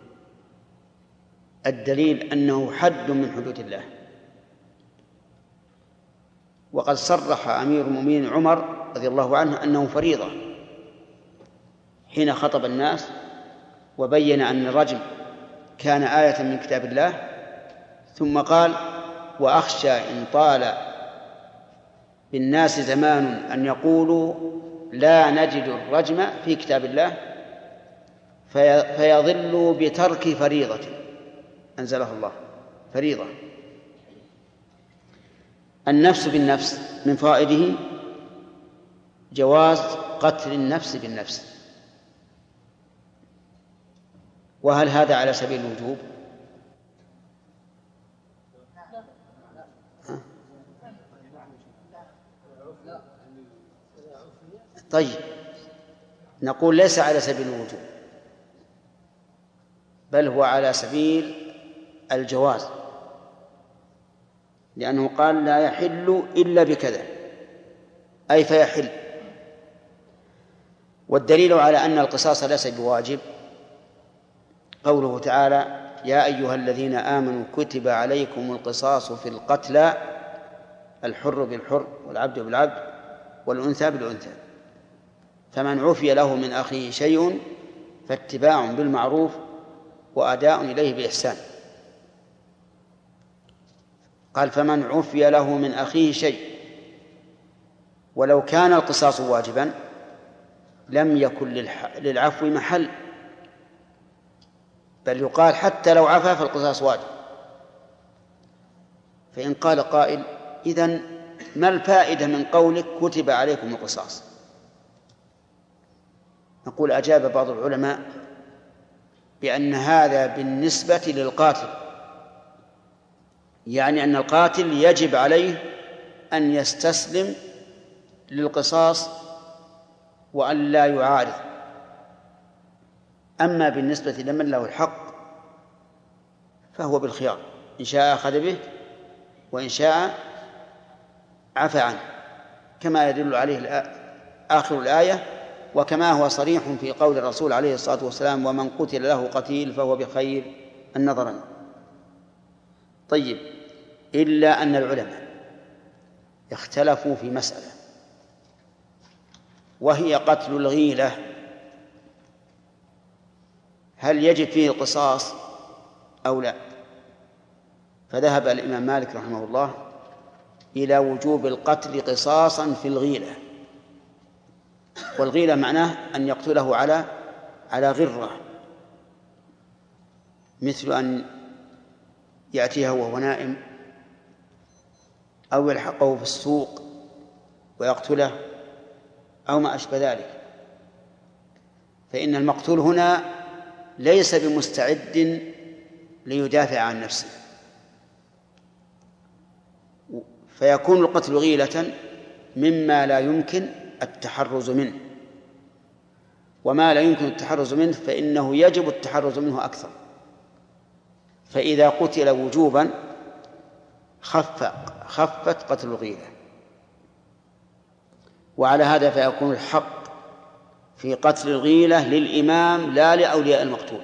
الدليل أنه حد من حدود الله، وقد صرح أمير المؤمنين عمر رضي الله عنه أنه فريضة حين خطب الناس وبين أن الرجم كان آية من كتاب الله، ثم قال: وأخشى إن طال بالناس زمان أن يقولوا لا نجد الرجم في كتاب الله فيضلوا بترك فريضة أنزله الله. فريضة. النفس بالنفس من فوائده جواز قتل النفس بالنفس. وهل هذا على سبيل الوجوب؟ طيب، نقول ليس على سبيل الوجوب، بل هو على سبيل الجواز، لأنه قال لا يحل إلا بكذا، أي فيحل. والدليل على أن القصاص ليس بواجب قوله تعالى: يا أيها الذين آمنوا كتب عليكم القصاص في القتلى الحر بالحر والعبد بالعبد والأنثى بالأنثى، فمن عفي له من أخيه شيء فاتباع بالمعروف وأداء إليه بإحسان. قال: فمن عفي له من أخيه شيء. ولو كان القصاص واجبا لم يكن للعفو محل، بل يقال حتى لو عفا فالقصاص واجب. فإن قال قائل: إذن ما الفائدة من قولك كتب عليكم القصاص؟ نقول: أجاب بعض العلماء بأن هذا بالنسبة للقاتل، يعني أن القاتل يجب عليه أن يستسلم للقصاص وأن لا يعارض. أما بالنسبة لمن له الحق فهو بالخيار، إن شاء أخذ به وإن شاء عفى عنه، كما يدل عليه آخر الآية، وكما هو صريح في قول الرسول عليه الصلاة والسلام: ومن قتل له قتيل فهو بخير النظرين. طيب، إلا أن العلماء اختلفوا في مسألة، وهي قتل الغيلة، هل يجب فيه القصاص أو لا؟ فذهب الإمام مالك رحمه الله إلى وجوب القتل قصاصا في الغيلة. والغيلة معناه أن يقتله على غرة، مثل أن يأتيه وهو نائم، أو يلحقه في السوق ويقتله، أو ما أشبه ذلك. فإن المقتول هنا ليس بمستعد ليدافع عن نفسه، فيكون القتل غيلة مما لا يمكن التحرز منه، وما لا يمكن التحرز منه فإنه يجب التحرز منه أكثر. فإذا قتل وجوبا خفت قتل الغيلة. وعلى هذا فيكون الحق في قتل الغيلة للإمام لا لأولياء المقتول،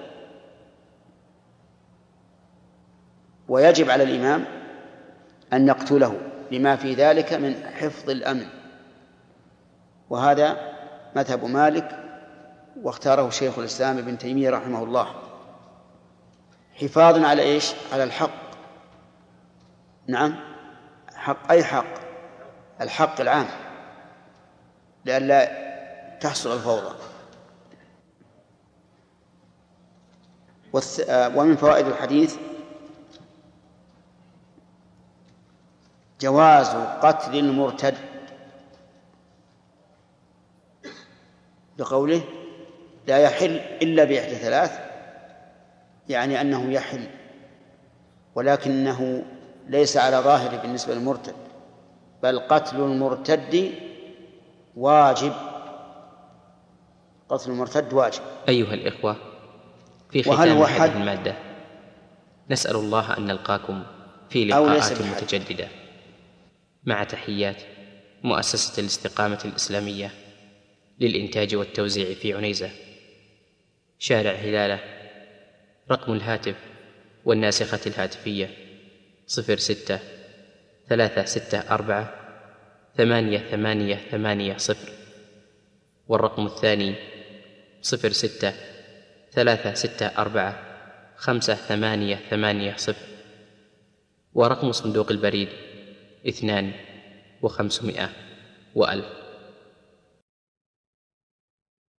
ويجب على الإمام أن يقتله لما في ذلك من حفظ الأمن. وهذا مذهب مالك، واختاره شيخ الإسلام ابن تيمية رحمه الله، حفاظا على إيش؟ على الحق. نعم، حق، أي حق؟ الحق العام، لئلا تحصل الفوضى. ومن فوائد الحديث جواز قتل المرتد، لقوله لا يحل إلا بإحدى ثلاث، يعني أنه يحل، ولكنه ليس على ظاهره بالنسبة للمرتد، بل قتل المرتد واجب. قتل المرتد واجب. أيها الإخوة، في ختام هذه المادة نسأل الله أن نلقاكم في لقاءات متجددة، مع تحيات مؤسسة الاستقامة الإسلامية للإنتاج والتوزيع في عنيزة، شارع هلالة. رقم الهاتف والناسخة الهاتفية 06-364-8880. والرقم الثاني 06-364-5880. ورقم صندوق البريد 2 و500 و1000.